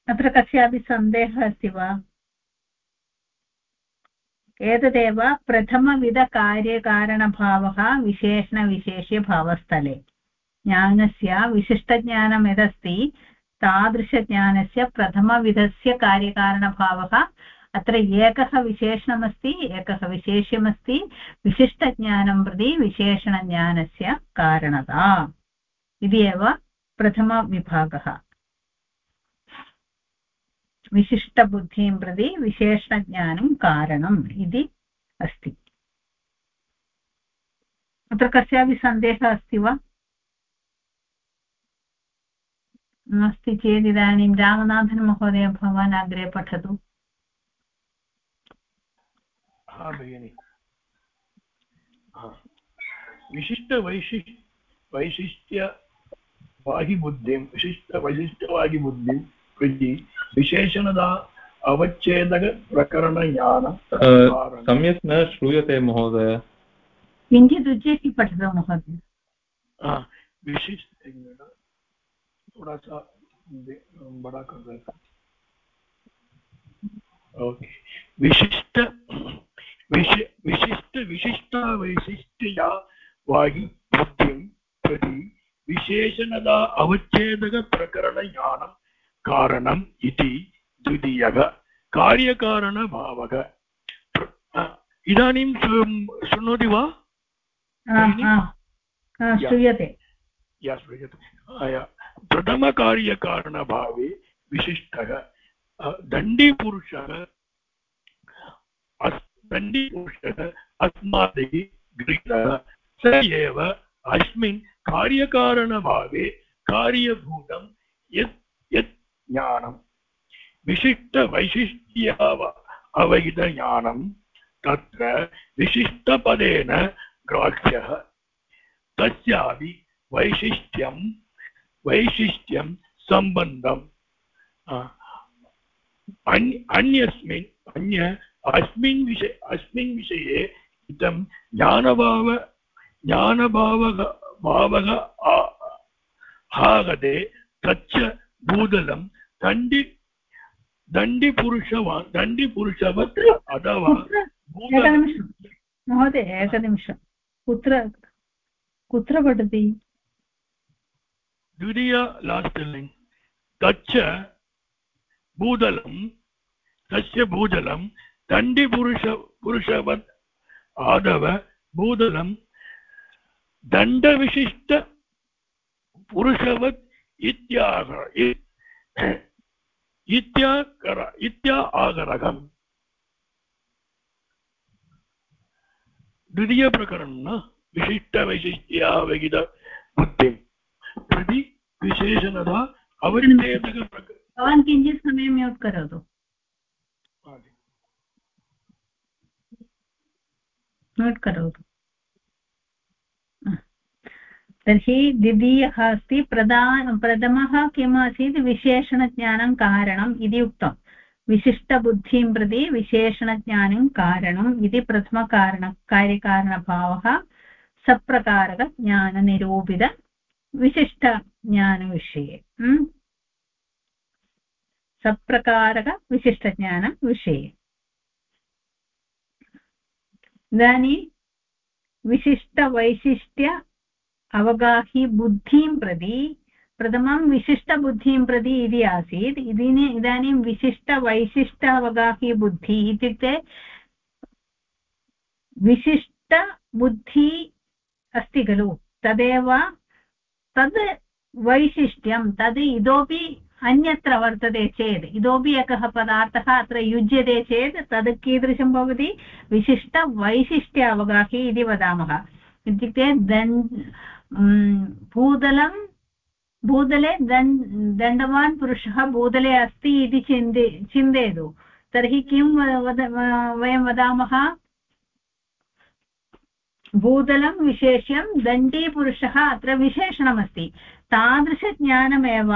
अत्र कस्यापि सन्देहः अस्ति वा? एतदेव प्रथमविधकार्यकारणभावः विशेषणविशेष्यभावस्थले ज्ञानस्य विशिष्टज्ञानं यदस्ति तादृशज्ञानस्य प्रथमविधस्य कार्यकारणभावः अत्र एकः विशेषणमस्ति एकः विशेष्यमस्ति विशिष्टज्ञानं प्रति विशेषणज्ञानस्य कारणता इति एव प्रथमविभागः विशिष्टबुद्धिं प्रति विशेषणज्ञानं कारणम् इति अस्ति अत्र कस्यापि सन्देहः अस्ति वा नास्ति चेत् इदानीं रामनाथन् महोदय भवान् अग्रे पठतु भगिनि विशिष्टवैशिष्ट्यवादिबुद्धिं प्रति विशेषणता अवच्छेदकप्रकरणज्ञान सम्यक् न श्रूयते महोदय किञ्चित् उच्चैः पठतु महोदय विशिष्ट थोड़ा सा बड़ा कर देता ओके विशिष्टवैशिष्ट्या वाहि बुद्धिं प्रति विशेषणता अवच्छेदकप्रकरणज्ञानं कारणम् इति द्वितीयः कार्यकारणभावः इदानीं शृणोति वा श्रूयते श्रूयते प्रथमकार्यकारणभावे विशिष्टः दण्डीपुरुषः अस्माभिः गृहीतः स एव अस्मिन् कार्यकारणभावे कार्यभूतं यत् ज्ञानं विशिष्टवैशिष्ट्य अवहितज्ञानं तत्र विशिष्टपदेन ग्राह्यः तस्यापि वैशिष्ट्यं सम्बन्धम् अस्मिन् विषये इदं ज्ञानभावः आगते तच्च भूतलं दण्डिपुरुषवत् अथवा महोदय एकनिमिषं कुत्र पठति द्वितीय लास्ट् लिङ्ग् तच्च भूतलं दण्डिपुरुषवत् आदव भूतलं दण्डविशिष्ट पुरुषवत् इत्यागरकम् द्वितीयप्रकरणं विशिष्टवैशिष्ट्यावहित बुद्धिं प्रति विशेषणता अवच्छेदकप्रकरणं भवान् किञ्चित् समयं म्यूट् करोतु तर्हि द्वितीयः अस्ति प्रथमः किम् आसीत् विशेषणज्ञानं कारणम् इति उक्तं विशिष्टबुद्धिं प्रति विशेषणज्ञानं कारणम् इति प्रथमकार्यकारणभावः सप्रकारकज्ञाननिरूपित विशिष्टज्ञानविषये सप्रकारकविशिष्टज्ञानविषये इदानीं विशिष्टवैशिष्ट्य अवगाही बुद्धिं प्रति प्रथमं विशिष्टबुद्धिं प्रति इति आसीत् इदानीं विशिष्टवैशिष्ट्य अवगाही बुद्धिः इत्युक्ते विशिष्टबुद्धि अस्ति खलु तदेव तद् वैशिष्ट्यं तद् इतोपि अन्यत्र वर्तते चेत् इतोपि एकः पदार्थः अत्र युज्यते चेत् तद् कीदृशं भवति विशिष्टवैशिष्ट्य अवगाही इति वदामः इत्युक्ते भूतले दण्डवान् पुरुषः भूतले अस्ति इति चिन्तयतु तर्हि किं वयं वदामः भूतलं विशेष्यं दण्डीपुरुषः अत्र विशेषणमस्ति तादृशज्ञानमेव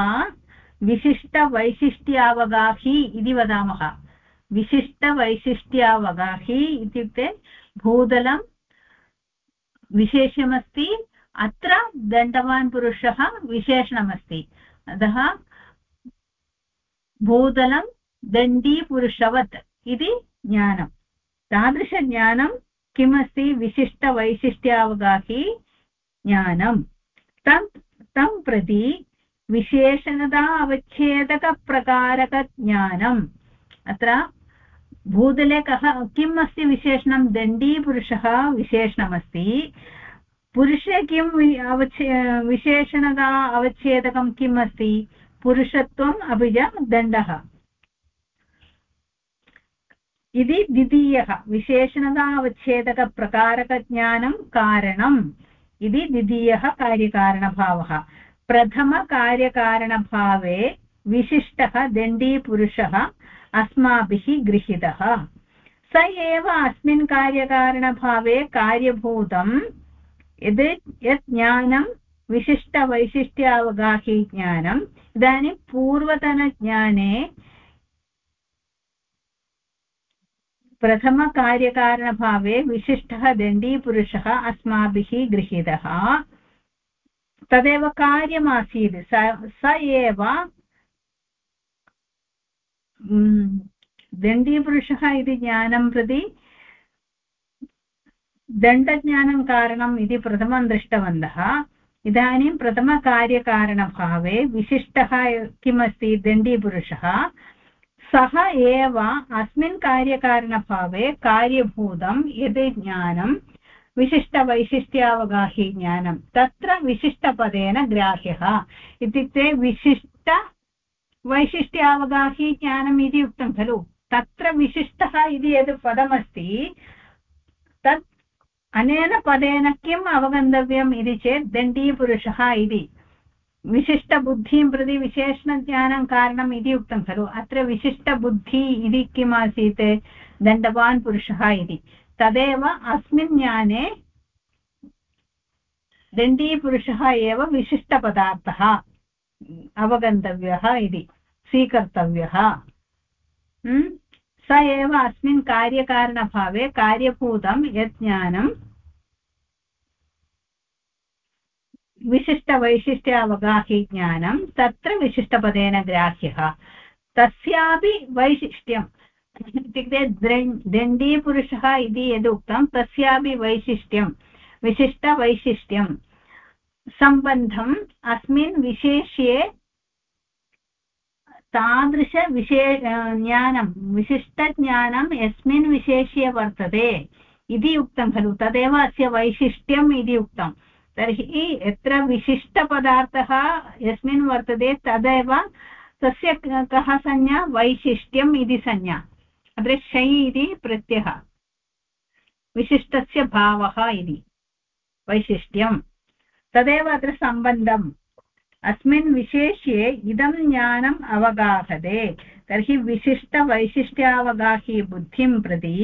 विशिष्टवैशिष्ट्यावगाही इति वदामः विशिष्टवैशिष्ट्यावगाही इत्युक्ते भूतलं विशेष्यमस्ति अत्र दण्डवान् पुरुषः विशेषणमस्ति अतः भूतलं दण्डीपुरुषवत् इति ज्ञानं तादृशज्ञानं किमस्ति विशिष्टवैशिष्ट्यावगाही ज्ञानं तं प्रति विशेषणता अवच्छेदकप्रकारकज्ञानम् अत्र भूतले किम् अस्ति विशेषणं दण्डीपुरुषः विशेषणमस्ति पुरुषे किं विशेषणता अवच्छेदकं किम् अस्ति पुरुषत्वम् अपि च दण्डः इति द्वितीयः विशेषणता अवच्छेदकप्रकारकज्ञानं कारणम् इति द्वितीयः कार्यकारणभावः प्रथमकार्यकारणभावे विशिष्टः दण्डीपुरुषः अस्माभिः गृहीतः स एव अस्मिन् कार्यकारणभावे कार्यभूतं यत् ज्ञानं विशिष्टवैशिष्ट्यावगाही ज्ञानम् इदानीं पूर्वतनज्ञाने प्रथमकार्यकारणभावे विशिष्टः दण्डीपुरुषः अस्माभिः गृहीतः तदेव कार्यमासीत् स एव दण्डीपुरुषः इति ज्ञानं प्रति दण्डज्ञानं कारणम् इति प्रथमं दृष्टवन्तः इदानीं प्रथमकार्यकारणभावे विशिष्टः किमस्ति दण्डीपुरुषः सः एव अस्मिन् कार्यकारणभावे कार्यभूतं यद् ज्ञानं विशिष्टवैशिष्ट्यावगाही ज्ञानं तत्र विशिष्टपदेन ग्राह्यः इत्युक्ते विशिष्टवैशिष्ट्यावगाही ज्ञानम् इति उक्तं खलु तत्र विशिष्टः इति यद् पदमस्ति तत् अनेन पदेन किम् अवगन्तव्यम् इति चेत् दण्डीपुरुषः इति विशिष्टबुद्धिं प्रति विशेषणज्ञानं कारणम् इति उक्तं खलु अत्र विशिष्टबुद्धि इति किम् आसीत् दण्डवान् पुरुषः इति तदेव अस्मिन् ज्ञाने दण्डीपुरुषः एव विशिष्टपदार्थः अवगन्तव्यः इति स्वीकर्तव्यः स एव अस्मिन् कार्यकारणभावे कार्यभूतं यत् ज्ञानं विशिष्टवैशिष्ट्यावगाही ज्ञानं तत्र विशिष्टपदेन ग्राह्यः तस्यापि वैशिष्ट्यम् इत्युक्ते दण्डीपुरुषः इति यद् उक्तं तस्यापि वैशिष्ट्यं विशिष्टवैशिष्ट्यं सम्बन्धम् अस्मिन् विशेष्ये ज्ञानं विशिष्टज्ञानं यस्मिन् विशेष्ये वर्तते इति उक्तं खलु तदेव अस्य वैशिष्ट्यम् इति उक्तं तर्हि यत्र विशिष्टपदार्थः यस्मिन् वर्तते तदेव तस्य कः संज्ञा वैशिष्ट्यम् इति संज्ञा अत्र शै इति प्रत्ययः विशिष्टस्य भावः इति वैशिष्ट्यं तदेव अत्र सम्बन्धम् अस्मिन् विशेष्ये इदं ज्ञानम् अवगाहते तर्हि विशिष्टवैशिष्ट्यावगाही बुद्धिं प्रति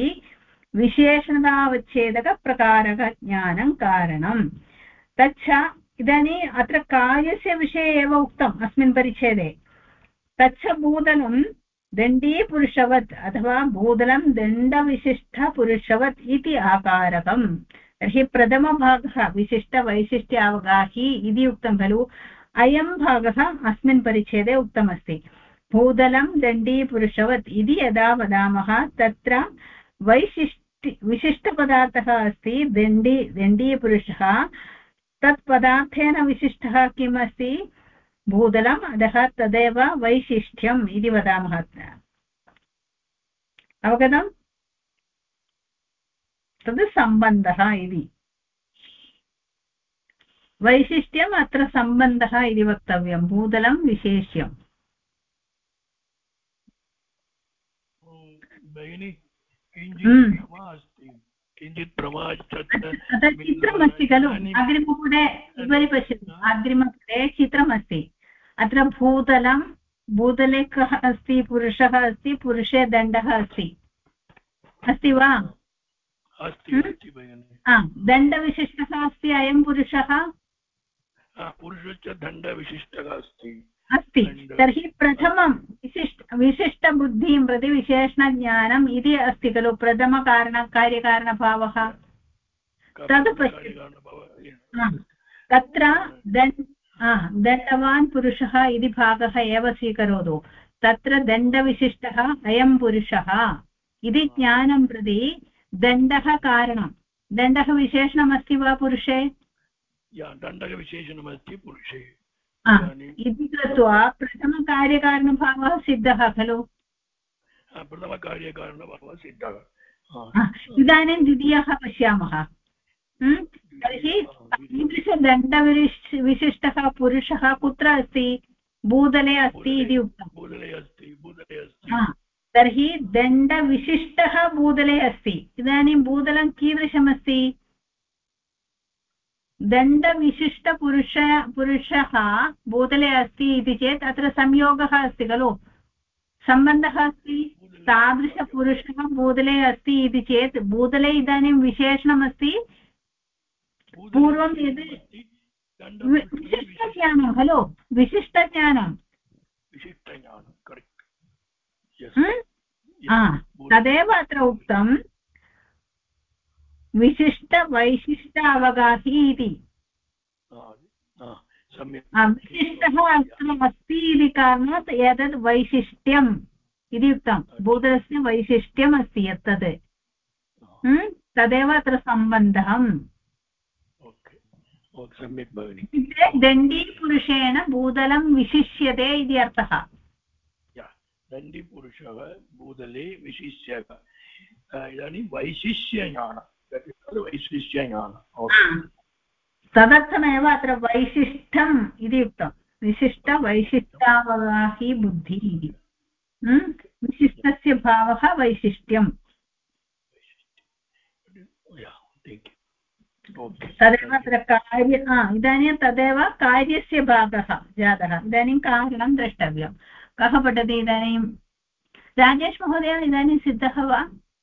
विशेषणावच्छेदकप्रकारकज्ञानं कारणम् तच्च इदानीम् अत्र कार्यस्य विषये एव उक्तम् अस्मिन् परिच्छेदे तच्च भूतलं दण्डीपुरुषवत् अथवा भूतलं दण्डविशिष्टपुरुषवत् इति आकारकम् तर्हि प्रथमभागः विशिष्टवैशिष्ट्यावगाही इति उक्तं खलु अयं भागः अस्मिन् परिच्छेदे उक्तमस्ति भूतलं दण्डीपुरुषवत् इति यदा वदामः तत्र विशिष्टपदार्थः अस्ति दण्डीपुरुषः तत् पदार्थेन विशिष्टः किम् अस्ति भूतलम् अतः तदेव वैशिष्ट्यम् इति वदामः अवगतम् तद् सम्बन्धः इति वैशिष्ट्यम् अत्र सम्बन्धः इति वक्तव्यं भूतलं विशेष्यम् किञ्चित् प्रमाच्यते चित्रमस्ति खलु अग्रिमपुटे उपरि पश्यतु अग्रिमपुटे चित्रमस्ति अत्र भूतले कः अस्ति पुरुषः अस्ति पुरुषे दण्डः अस्ति वा दण्डविशिष्टः अस्ति अयं पुरुषः पुरुषश्च दण्डविशिष्टः अस्ति तर्हि प्रथमं विशिष्टबुद्धिं प्रति विशेषणज्ञानम् इति अस्ति खलु प्रथमकार्यकारणभावः तद् पश्यतु तत्र दण्डवान् पुरुषः इति भागः एव स्वीकरोतु तत्र दण्डविशिष्टः अयं पुरुषः इति ज्ञानं प्रति दण्डः कारणं दण्डः विशेषणमस्ति वा पुरुषे दण्डकविशेषणमस्ति पुरुषे इति कृत्वा प्रथमकार्यकारणभावः सिद्धः खलु प्रथमकार्यकारणभावः सिद्धः इदानीं द्वितीयः पश्यामः तर्हि कीदृशदण्डविशिष्टः पुरुषः कुत्र अस्ति भूतले अस्ति इति उक्तम् तर्हि दण्डविशिष्टः भूतले अस्ति इदानीं भूतलं कीदृशमस्ति दण्डविशिष्टपुरुषः भूतले अस्ति इति चेत् अत्र संयोगः अस्ति खलु सम्बन्धः अस्ति तादृशपुरुषः भूतले अस्ति इति चेत् भूतले इदानीं विशेषणमस्ति पूर्वं यद् विशिष्टज्ञानं खलु विशिष्टज्ञानं तदेव अत्र उक्तं विशिष्टवैशिष्ट अवगाही इति विशिष्टः अत्र अस्ति इति कारणात् एतद् वैशिष्ट्यम् इति उक्तं भूतलस्य वैशिष्ट्यम् अस्ति यत् तदेव अत्र सम्बन्धम् दण्डीपुरुषेण भूतलं विशिष्यते इति अर्थः दण्डीपुरुषः भूतले विशिष्यः इदानीं वैशिष्ट्यज्ञानं तदर्थमेव अत्र वैशिष्टम् इति उक्तं विशिष्टवैशिष्ट्यावगाही बुद्धिः इति विशिष्टस्य भावः वैशिष्ट्यम् तदेव अत्र कार्य इदानीं तदेव कार्यस्य भागः जातः इदानीं कारणं द्रष्टव्यं कः पठति इदानीं राजेश महोदय इदानीं सिद्धः वा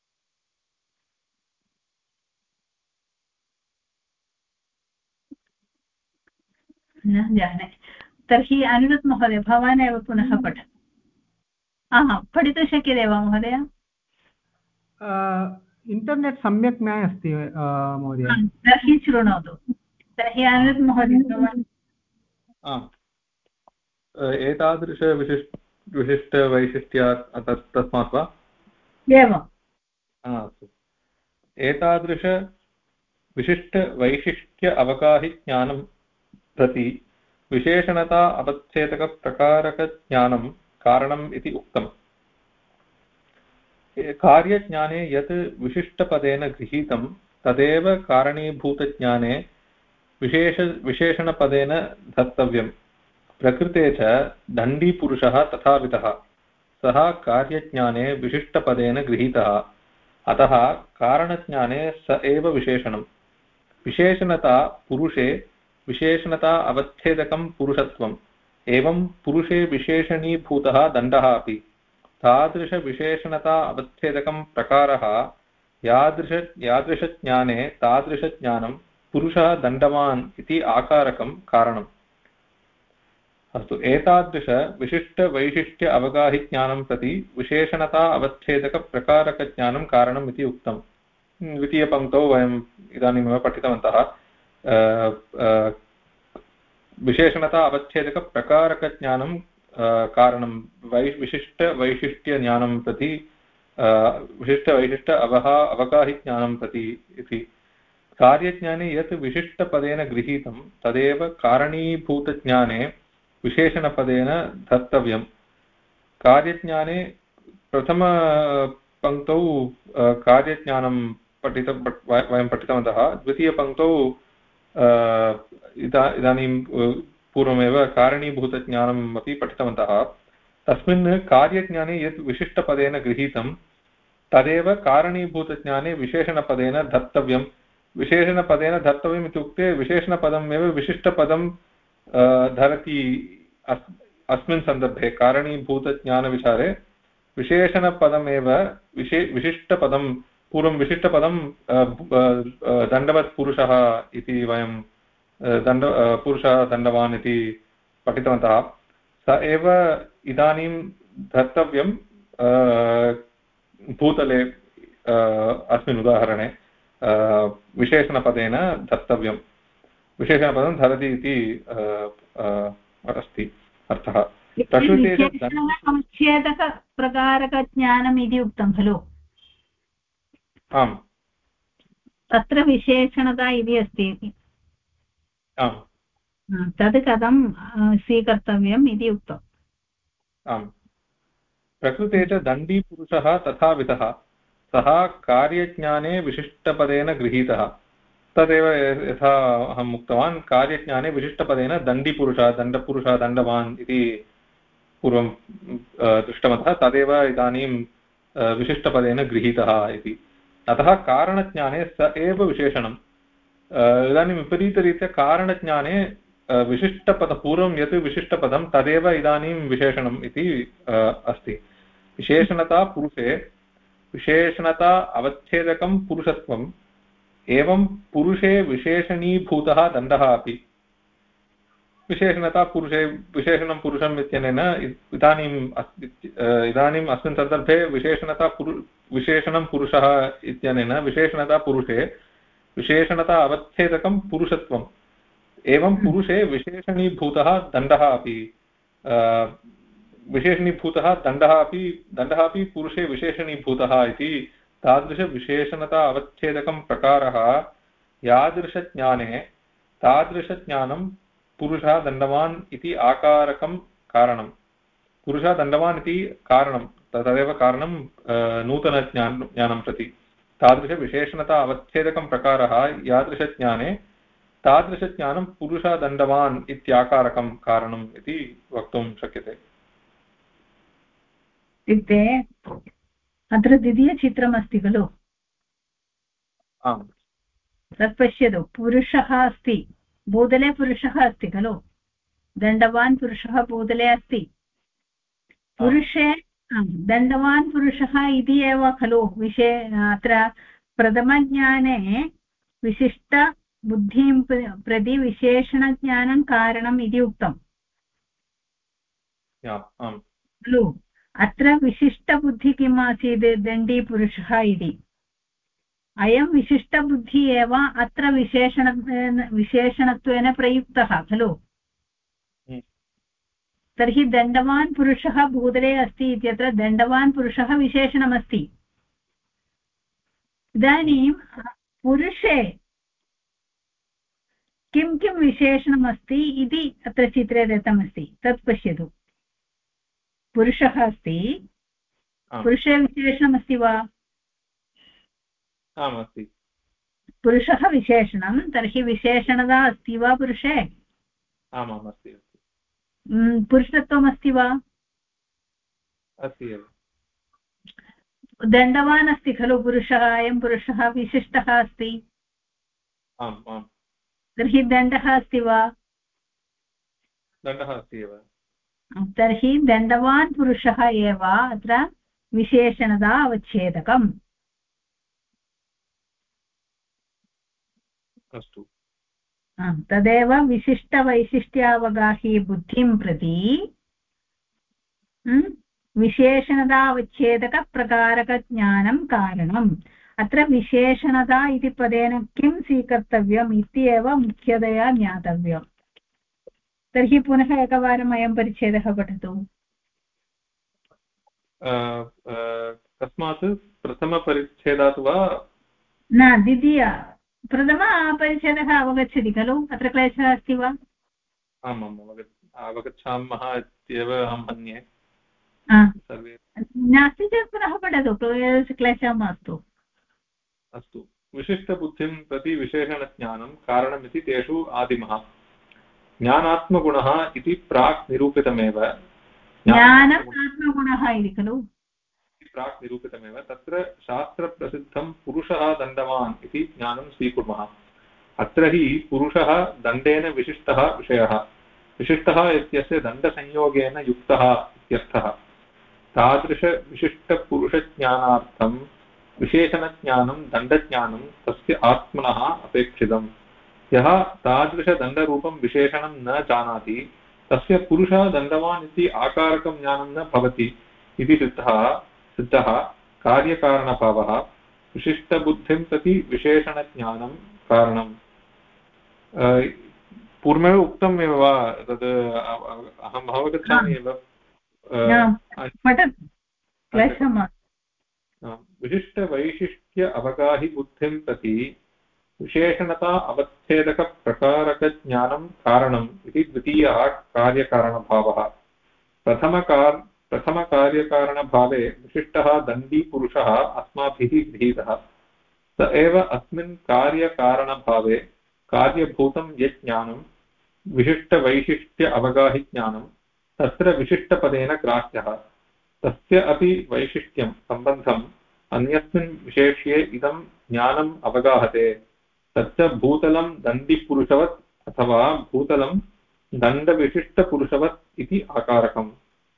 न जाने तर्हि अनिरुद्ध महोदय भवान् एव पुनः पठतु पठितुं शक्यते वा महोदय इण्टर्नेट् सम्यक् न अस्ति महोदय तर्हि शृणोतु तर्हि अनिरुद्ध महोदय भवान् एतादृशविशिष्टवैशिष्ट्यात् तस्मात् वा एवम् अस्तु एतादृशविशिष्टवैशिष्ट्य अवगाहिज्ञानं प्रति विशेषणता अवच्छेदकप्रकारकज्ञानं कारणम् इति उक्तम् कार्यज्ञाने यत् विशिष्टपदेन गृहीतं तदेव कारणीभूतज्ञाने विशेषणपदेन धर्तव्यम् प्रकृते च दण्डीपुरुषः तथाविधः सः कार्यज्ञाने विशिष्टपदेन गृहीतः अतः कारणज्ञाने स एव विशेषणम् विशेषणता पुरुषे विशेषणता अवच्छेदकं पुरुषत्वम् एवं पुरुषे विशेषणीभूतः दण्डः अपि तादृशविशेषणता अवच्छेदकं प्रकारः यादृशज्ञाने तादृशज्ञानं पुरुषः दण्डवान् इति आकारकं कारणम् अस्तु एतादृशविशिष्टवैशिष्ट्य अवगाहिज्ञानं प्रति विशेषणता अवच्छेदकप्रकारकज्ञानं कारणम् इति उक्तम् द्वितीयपङ्क्तौ वयम् इदानीमेव पठितवन्तः विशेषणता अवच्छेदकप्रकारकज्ञानं कारणं विशिष्टवैशिष्ट्यज्ञानं प्रति विशिष्टवैशिष्ट्य अवगाहिज्ञानं प्रति इति कार्यज्ञाने यत् विशिष्टपदेन गृहीतं तदेव कारणीभूतज्ञाने विशेषणपदेन धर्तव्यम् कार्यज्ञाने प्रथमपङ्क्तौ कार्यज्ञानं वयं पठितवन्तः द्वितीयपङ्क्तौ इदानीं पूर्वमेव कारणीभूतज्ञानम् अपि पठितवन्तः तस्मिन् कार्यज्ञाने यत् विशिष्टपदेन गृहीतं तदेव कारणीभूतज्ञाने विशेषणपदेन धर्तव्यं विशेषणपदेन धर्तव्यम् इत्युक्ते विशेषणपदमेव विशिष्टपदं धरति अस्मिन् सन्दर्भे कारणीभूतज्ञानविचारे विशेषणपदमेव विशिष्टपदं पूर्वं विशिष्टपदं दण्डवत्पुरुषः इति वयं पुरुषः दण्डवान् इति पठितवन्तः स एव इदानीं धर्तव्यं भूतले अस्मिन् उदाहरणे विशेषणपदेन धर्तव्यं विशेषणपदं धरति इति अस्ति अर्थः प्रकृते विच्छेदकप्रकारकज्ञानम् इति उक्तं खलु आम् तत्र विशेषणता इति अस्ति आम् तद् कथं स्वीकर्तव्यम् इति उक्तम् आम् प्रकृते च दण्डीपुरुषः तथाविधः सः कार्यज्ञाने विशिष्टपदेन गृहीतः तदेव यथा अहम् उक्तवान् कार्यज्ञाने विशिष्टपदेन दण्डीपुरुषः दण्डपुरुषः दण्डवान् इति पूर्वं दृष्टवन्तः तदेव इदानीं विशिष्टपदेन गृहीतः इति अतः कारणज्ञाने स एव विशेषणम् इदानीं विपरीतरीत्या कारणज्ञाने विशिष्टपदं पूर्वं यत् विशिष्टपदं तदेव इदानीं विशेषणम् इति अस्ति विशेषणता पुरुषे विशेषणता अवच्छेदकं पुरुषत्वम् एवं पुरुषे विशेषणीभूतः दण्डः अपि विशेषणता पुरुषे विशेषणं पुरुषम् इत्यनेन इदानीम् अस्मिन् सन्दर्भे विशेषणं पुरुषः इत्यनेन विशेषणता पुरुषे विशेषणता अवच्छेदकं पुरुषत्वम् एवं पुरुषे विशेषणीभूतः दण्डः अपि विशेषणीभूतः दण्डः अपि पुरुषे विशेषणीभूतः इति तादृशविशेषणता अवच्छेदकं प्रकारः यादृशज्ञाने तादृशज्ञानं पुरुषः दण्डवान् इति आकारकं कारणं पुरुषः दण्डवान् इति कारणं तदेव कारणं नूतनज्ञानं प्रति तादृशविशेषणता अवच्छेदकं प्रकारः यादृशज्ञाने तादृशज्ञानं पुरुषः दण्डवान् इत्याकारकं कारणम् इति वक्तुं शक्यते इत्युक्ते अत्र द्वितीयचित्रमस्ति खलु आम् तत् पश्यतु पुरुषः अस्ति भूतले पुरुषः अस्ति खलु दण्डवान् पुरुषः भूतले अस्ति पुरुषे दण्डवान् पुरुषः इति एव खलु अत्र प्रथमज्ञाने विशिष्टबुद्धिं प्रति विशेषणज्ञानं कारणम् इति उक्तम् खलु अत्र विशिष्टबुद्धि किम् आसीत् दण्डीपुरुषः इति अयं विशिष्टबुद्धिः एव अत्र विशेषणत्वेन प्रयुक्तः खलु तर्हि दण्डवान् पुरुषः भूतले अस्ति इत्यत्र दण्डवान् पुरुषः विशेषणमस्ति इदानीं पुरुषे किं किं विशेषणमस्ति इति अत्र चित्रे दत्तमस्ति तत् पश्यतु पुरुषः अस्ति पुरुषे विशेषणमस्ति वा आम् अस्ति पुरुषः विशेषणं तर्हि विशेषणता अस्ति वा पुरुषे आमाम् अस्ति पुरुषत्वमस्ति वा अस्ति एव दण्डवान् अस्ति खलु पुरुषः अयं पुरुषः विशिष्टः अस्ति आम् आम् तर्हि दण्डः अस्ति वा दण्डः अस्ति एव तर्हि दण्डवान् पुरुषः एव अत्र विशेषणता अवच्छेदकम् अस्तु तदेव विशिष्टवैशिष्ट्यावगाही बुद्धिं प्रति विशेषणतावच्छेदकप्रकारकज्ञानं कारणम् अत्र विशेषणता इति पदेन किं स्वीकर्तव्यम् इत्येव मुख्यतया ज्ञातव्यम् तर्हि पुनः एकवारम् अयं परिच्छेदः पठतु कस्मात् प्रथमपरिच्छेदात् वा न द्वितीय प्रथमपरिच्छेदः अवगच्छति खलु अत्र क्लेशः अस्ति वा आमाम् अवगच्छामः इत्येव अहं मन्ये सर्वे नास्ति चेत् पुनः पठतु क्लेशः मास्तु अस्तु विशिष्टबुद्धिं प्रति विशेषणज्ञानं कारणमिति तेषु आदिमः ज्ञानात्मगुणः इति प्राक् निरूपितमेव ज्ञानात्मगुणः इति खलु प्राक् निरूपितमेव तत्र शास्त्रप्रसिद्धं पुरुषः दण्डवान् इति ज्ञानं स्वीकुर्मः अत्र हि पुरुषः दण्डेन विशिष्टः विषयः विशिष्टः इत्यस्य दण्डसंयोगेन युक्तः इत्यर्थः तादृशविशिष्टपुरुषज्ञानार्थं विशेषणज्ञानं दण्डज्ञानं तस्य आत्मनः अपेक्षितम् यः तादृशदण्डरूपं विशेषणं न जानाति तस्य पुरुषः दण्डवान् इति आकारकं ज्ञानं न भवति इति सिद्धः कार्यकारणभावः विशिष्टबुद्धिं प्रति विशेषणज्ञानं कारणम् पूर्वमेव उक्तम् एव वा तद् अहम् अवगच्छामि एव पठतु क्लेशः मास्तु। विशिष्टवैशिष्ट्य अवगाहि बुद्धिं प्रति विशेषणता अवच्छेदकप्रकारकज्ञानं कारणम् इति द्वितीयः कार्यकारणभावः। प्रथमकार्यकारणभावे विशिष्टः दण्डीपुरुषः अस्माभिः गृहीतः। स एव अस्मिन् कार्यकारणभावे कार्यभूतं यत् ज्ञानं विशिष्टवैशिष्ट्य अवगाहि ज्ञानं तत्र विशिष्टपदेन ग्राह्यः। तस्य अपि वैशिष्ट्यं सम्बन्धम् अन्यस्मिन् विशेष्ये इदं ज्ञानम् अवगाहते। तच्च भूतलं दण्डिपुरुषवत् अथवा भूतलं दण्डविशिष्टपुरुषवत् इति आकारकम्।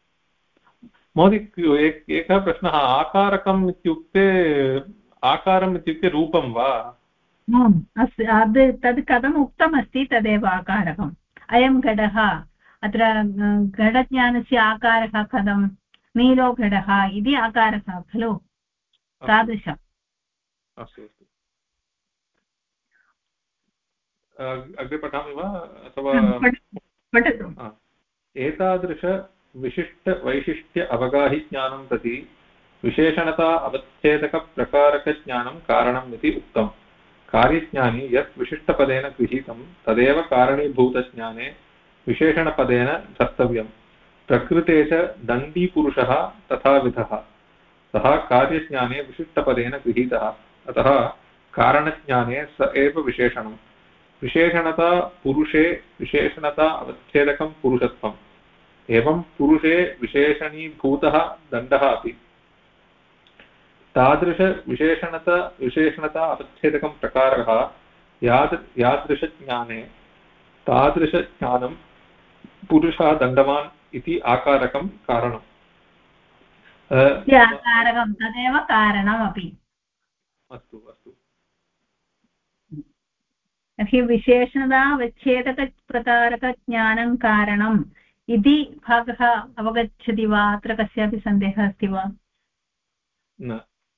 महोदय एकः प्रश्नः, आकारकम् इत्युक्ते आकारम् इत्युक्ते रूपं वा? अस्तु, तद् कथम् उक्तमस्ति तदेव आकारकम्। अयं घटः, अत्र घटज्ञानस्य आकारः कथं, नीलो घटः इति आकारकः खलु, तादृशम्। अस्तु अस्तु, अग्रे पठामि वा अथवा? पठतु। एतादृशविशिष्टवैशिष्ट्य अवगाहिज्ञानं प्रति विशेषणता अवच्छेदकप्रकारकज्ञानं कारणम् इति उक्तम्। कार्यज्ञानी यत् विशिष्टपदेन गृहीतं तदेव कारणीभूतज्ञाने विशेषणपदेन धर्तव्यम्। प्रकृते च दण्डीपुरुषः तथाविधः, सः कार्यज्ञाने विशिष्टपदेन गृहीतः, अतः कारणज्ञाने स एव विशेषणम्। विशेषणता पुरुषे विशेषणता अवच्छेदकं पुरुषत्वम्। एवं पुरुषे विशेषणीभूतः दण्डः अपि। विशेषणता अवच्छेदकं प्रकारः यादृशज्ञाने तादृशज्ञानं पुरुषः दण्डवान् इति आकारकं कारणम्। आकारकं तदेव कारणमपि। अस्तु अस्तु, तर्हि विशेषणावच्छेदकप्रकारकज्ञानं कारणम् इति भागः अवगच्छति वा? अत्र कस्यापि सन्देहः अस्ति वा? न।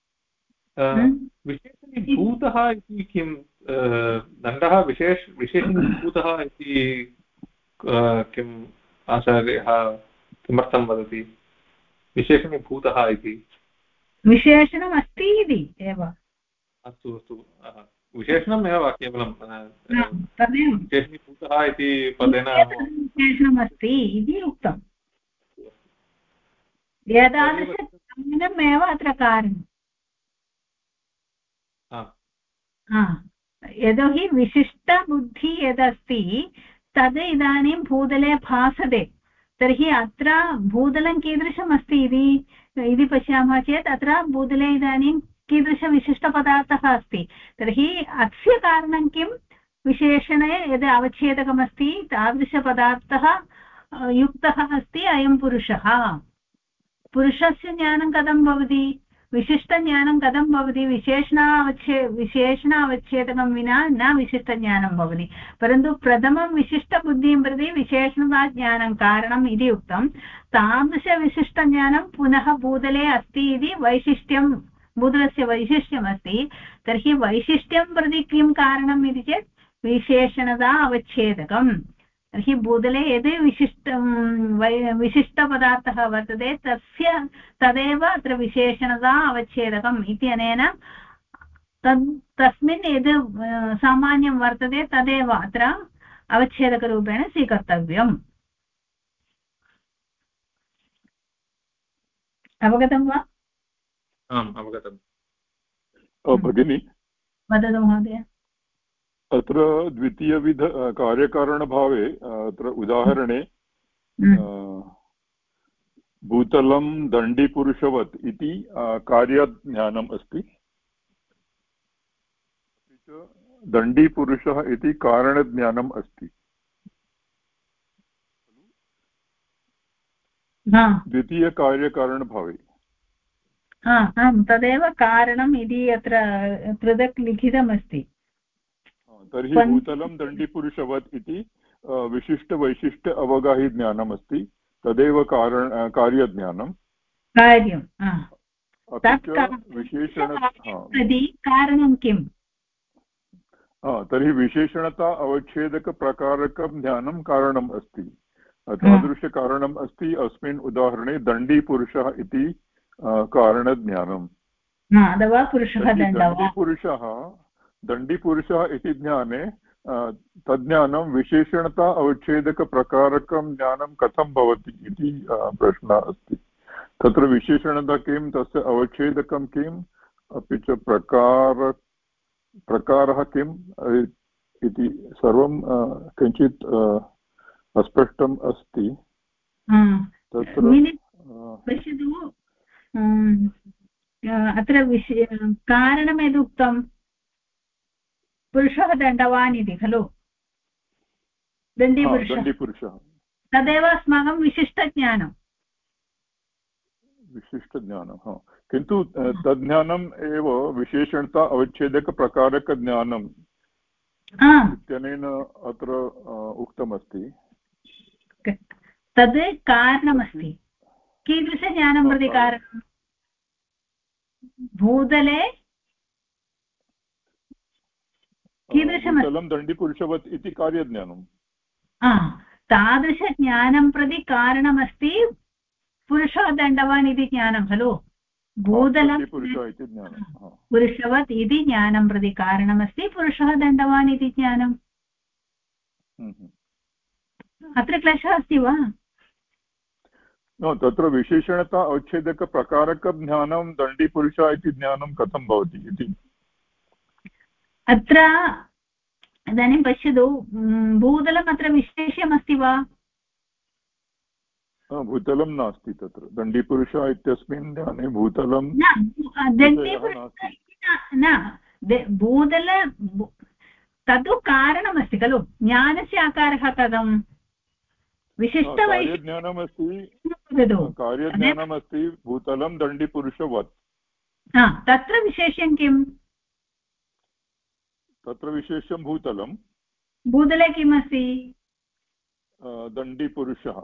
विशेषणीभूतः इति किं? दण्डः विशेषणीभूतः इति किम् आचार्यः किमर्थं वदति? विशेषणीभूतः इति विशेषणमस्ति इति एव। अस्तु अस्तु, विशेषणमेव केवलं विशेषणीभूतः इति पदेन विशेषणमस्ति इति उक्तम्। एतादृशमेव अत्र कारणम्। यतोहि विशिष्टबुद्धिः यदस्ति तद् इदानीं भूतले भासते। तर्हि अत्र भूतलं कीदृशमस्ति इति पश्यामः चेत् अत्र भूतले इदानीं कीदृशविशिष्टपदार्थः अस्ति। तर्हि अस्य कारणं किं? विशेषणे यद् अवच्छेदकमस्ति तादृशपदार्थः युक्तः अस्ति अयं पुरुषः। पुरुषस्य ज्ञानं कथं भवति? विशिष्टज्ञानं कथं भवति? विशेषणावच्छेदकं विना न विशिष्टज्ञानं भवति। परन्तु प्रथमं विशिष्टबुद्धिं प्रति विशेषणज्ञानं कारणम् इति उक्तं। तादृशविशिष्टज्ञानं पुनः भूतले अस्ति इति वैशिष्ट्यं, भूतलस्य वैशिष्ट्यमस्ति। तर्हि वैशिष्ट्यं प्रति किं कारणम् इति चेत् विशेषणता अवच्छेदकम्। तर्हि भूतले यद् विशिष्टपदार्थः वर्तते तदेव अत्र विशेषणता अवच्छेदकम् इत्यनेन तस्मिन् यद् सामान्यं वर्तते तदेव अत्र अवच्छेदकरूपेण स्वीकर्तव्यम्। अवगतं वा? आम् अवगतम्। भगिनी वदतु महोदय। अत्र द्वितीयविध कार्यकारणभावे अत्र उदाहरणे भूतलं दण्डीपुरुषवत् इति कार्यज्ञानम् अस्ति, दण्डीपुरुषः इति कारणज्ञानम् अस्ति। द्वितीयकार्यकारणभावे आम्, तदेव कारणम् इति अत्र पृथक् लिखितमस्ति। तर्हि भूतलं दण्डीपुरुषवत् इति विशिष्टवैशिष्ट अवगाहिज्ञानम् अस्ति, तदेव कार्यज्ञानं। कारणं किम्? तर्हि विशेषणता अवच्छेदकप्रकारकं ज्ञानं कारणम् अस्ति। तादृशकारणम् अस्ति अस्मिन् उदाहरणे दण्डीपुरुषः इति कारणज्ञानम् अथवा पुरुषः दण्डीपुरुषः इति ज्ञाने तज्ज्ञानं विशेषणता अवच्छेदकप्रकारकं ज्ञानं कथं भवति इति प्रश्नः अस्ति। तत्र विशेषणता किं, तस्य अवच्छेदकं किम्, अपि च प्रकारः किम् इति सर्वं किञ्चित् अस्पष्टम् अस्ति। तत्र पश्यतु, अत्र कारणं यदुक्तं पुरुषः दण्डवान् इति खलु, दण्डीपुरुषः, तदेव अस्माकं विशिष्टज्ञानं। किन्तु तज्ज्ञानम् एव विशेषणता अवच्छेदकप्रकारकज्ञानम् इत्यनेन अत्र उक्तमस्ति। तद् कारणमस्ति। कीदृशज्ञानं प्रति कारणं? भूतले भूतलं दण्डीपुरुषवत् इति कार्यज्ञानं। तादृशज्ञानं प्रति कारणमस्ति पुरुषः दण्डवान् इति ज्ञानं खलु। भूतलं पुरुषवत् इति ज्ञानं प्रति कारणमस्ति पुरुषः दण्डवान् इति ज्ञानम्। अत्र क्लेशः अस्ति वा? तत्र विशेषणता अवच्छेदकप्रकारकज्ञानं दण्डीपुरुषः इति ज्ञानं कथं भवति इति अत्र इदानीं पश्यतु, भूतलम् अत्र विशेष्यमस्ति वा? भूतलं नास्ति तत्र। दण्डीपुरुषः इत्यस्मिन् ज्ञाने भूतलं भूतल तद् कारणमस्ति खलु। ज्ञानस्य आकारः कथं? कार्यज्ञानमस्ति भूतलं दण्डीपुरुषवत्। तत्र विशेष्यं किम्? तत्र विशेषं भूतलं। भूतले किमस्ति? दण्डीपुरुषः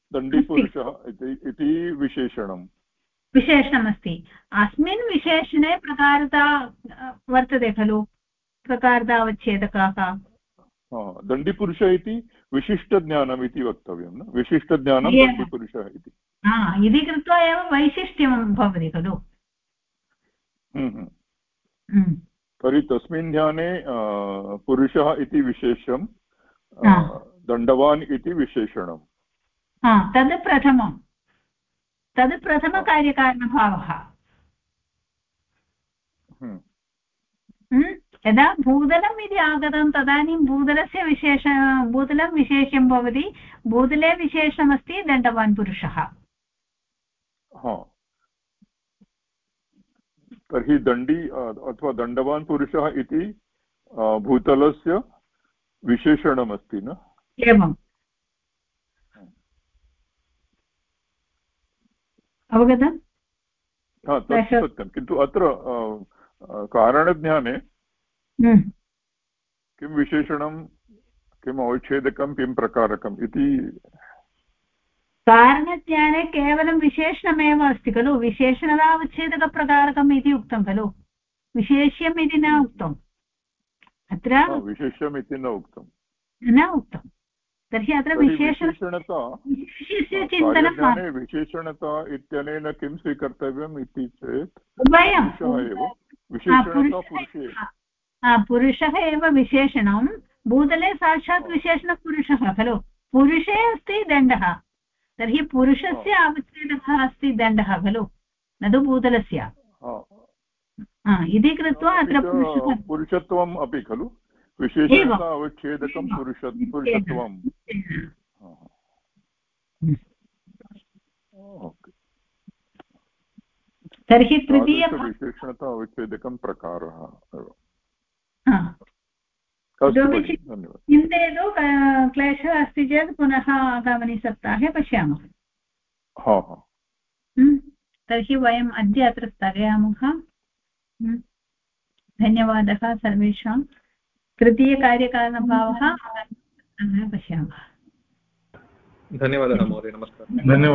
इति विशेषणमस्ति। अस्मिन् विशेषणे प्रकारता वर्तते खलु, प्रकारता अवच्छेदकाः। दण्डीपुरुषः इति विशिष्टज्ञानम् इति वक्तव्यं न? विशिष्टज्ञानं दण्डीपुरुषः इति कृत्वा एव वैशिष्ट्यं भवति खलु। तर्हि तस्मिन् ज्ञाने पुरुषः इति विशेषं, दण्डवान् इति विशेषणं। तद् प्रथमकार्यकारणभावः। यदा भूतलम् इति आगतं तदानीं भूतलं विशेष्यं भवति। भूतले विशेषणमस्ति दण्डवान् पुरुषः। तर्हि दण्डी अथवा दण्डवान् पुरुषः इति भूतलस्य विशेषणमस्ति न? एवम्, अवगतम्? तत् सत्यं। किन्तु अत्र कारणज्ञाने किं विशेषणं, किम् अवच्छेदकं, किं प्रकारकम् इति कारणज्ञाने केवलं विशेषणमेव अस्ति खलु। विशेषणावच्छेदकप्रकारकम् इति उक्तं खलु, विशेष्यम् इति न उक्तम्। अत्र विशेष्यम् इति न उक्तं। तर्हि अत्र विशेषणता इत्यनेन किं स्वीकर्तव्यम् इति चेत् पुरुषः एव विशेषणं। भूतले साक्षात् विशेषणः पुरुषः खलु। पुरुषे अस्ति दण्डः, तर्हि पुरुषस्य अवच्छेदकः अस्ति दण्डः खलु, न तु भूतलस्य। इति कृत्वा अत्र पुरुषत्वम् अपि खलु, विशेषणता अवच्छेदकं पुरुषत्वम्। तर्हि तृतीय विशेषणता अवच्छेदकं प्रकारः। चिन्तयतु, क्लेशः अस्ति चेत् पुनः आगामिनि सप्ताहे पश्यामः। तर्हि वयम् अद्य अत्र स्थगयामः। धन्यवादः सर्वेषां। तृतीयकार्यकारणभावः पश्यामः। धन्यवादः महोदय, नमस्कारः।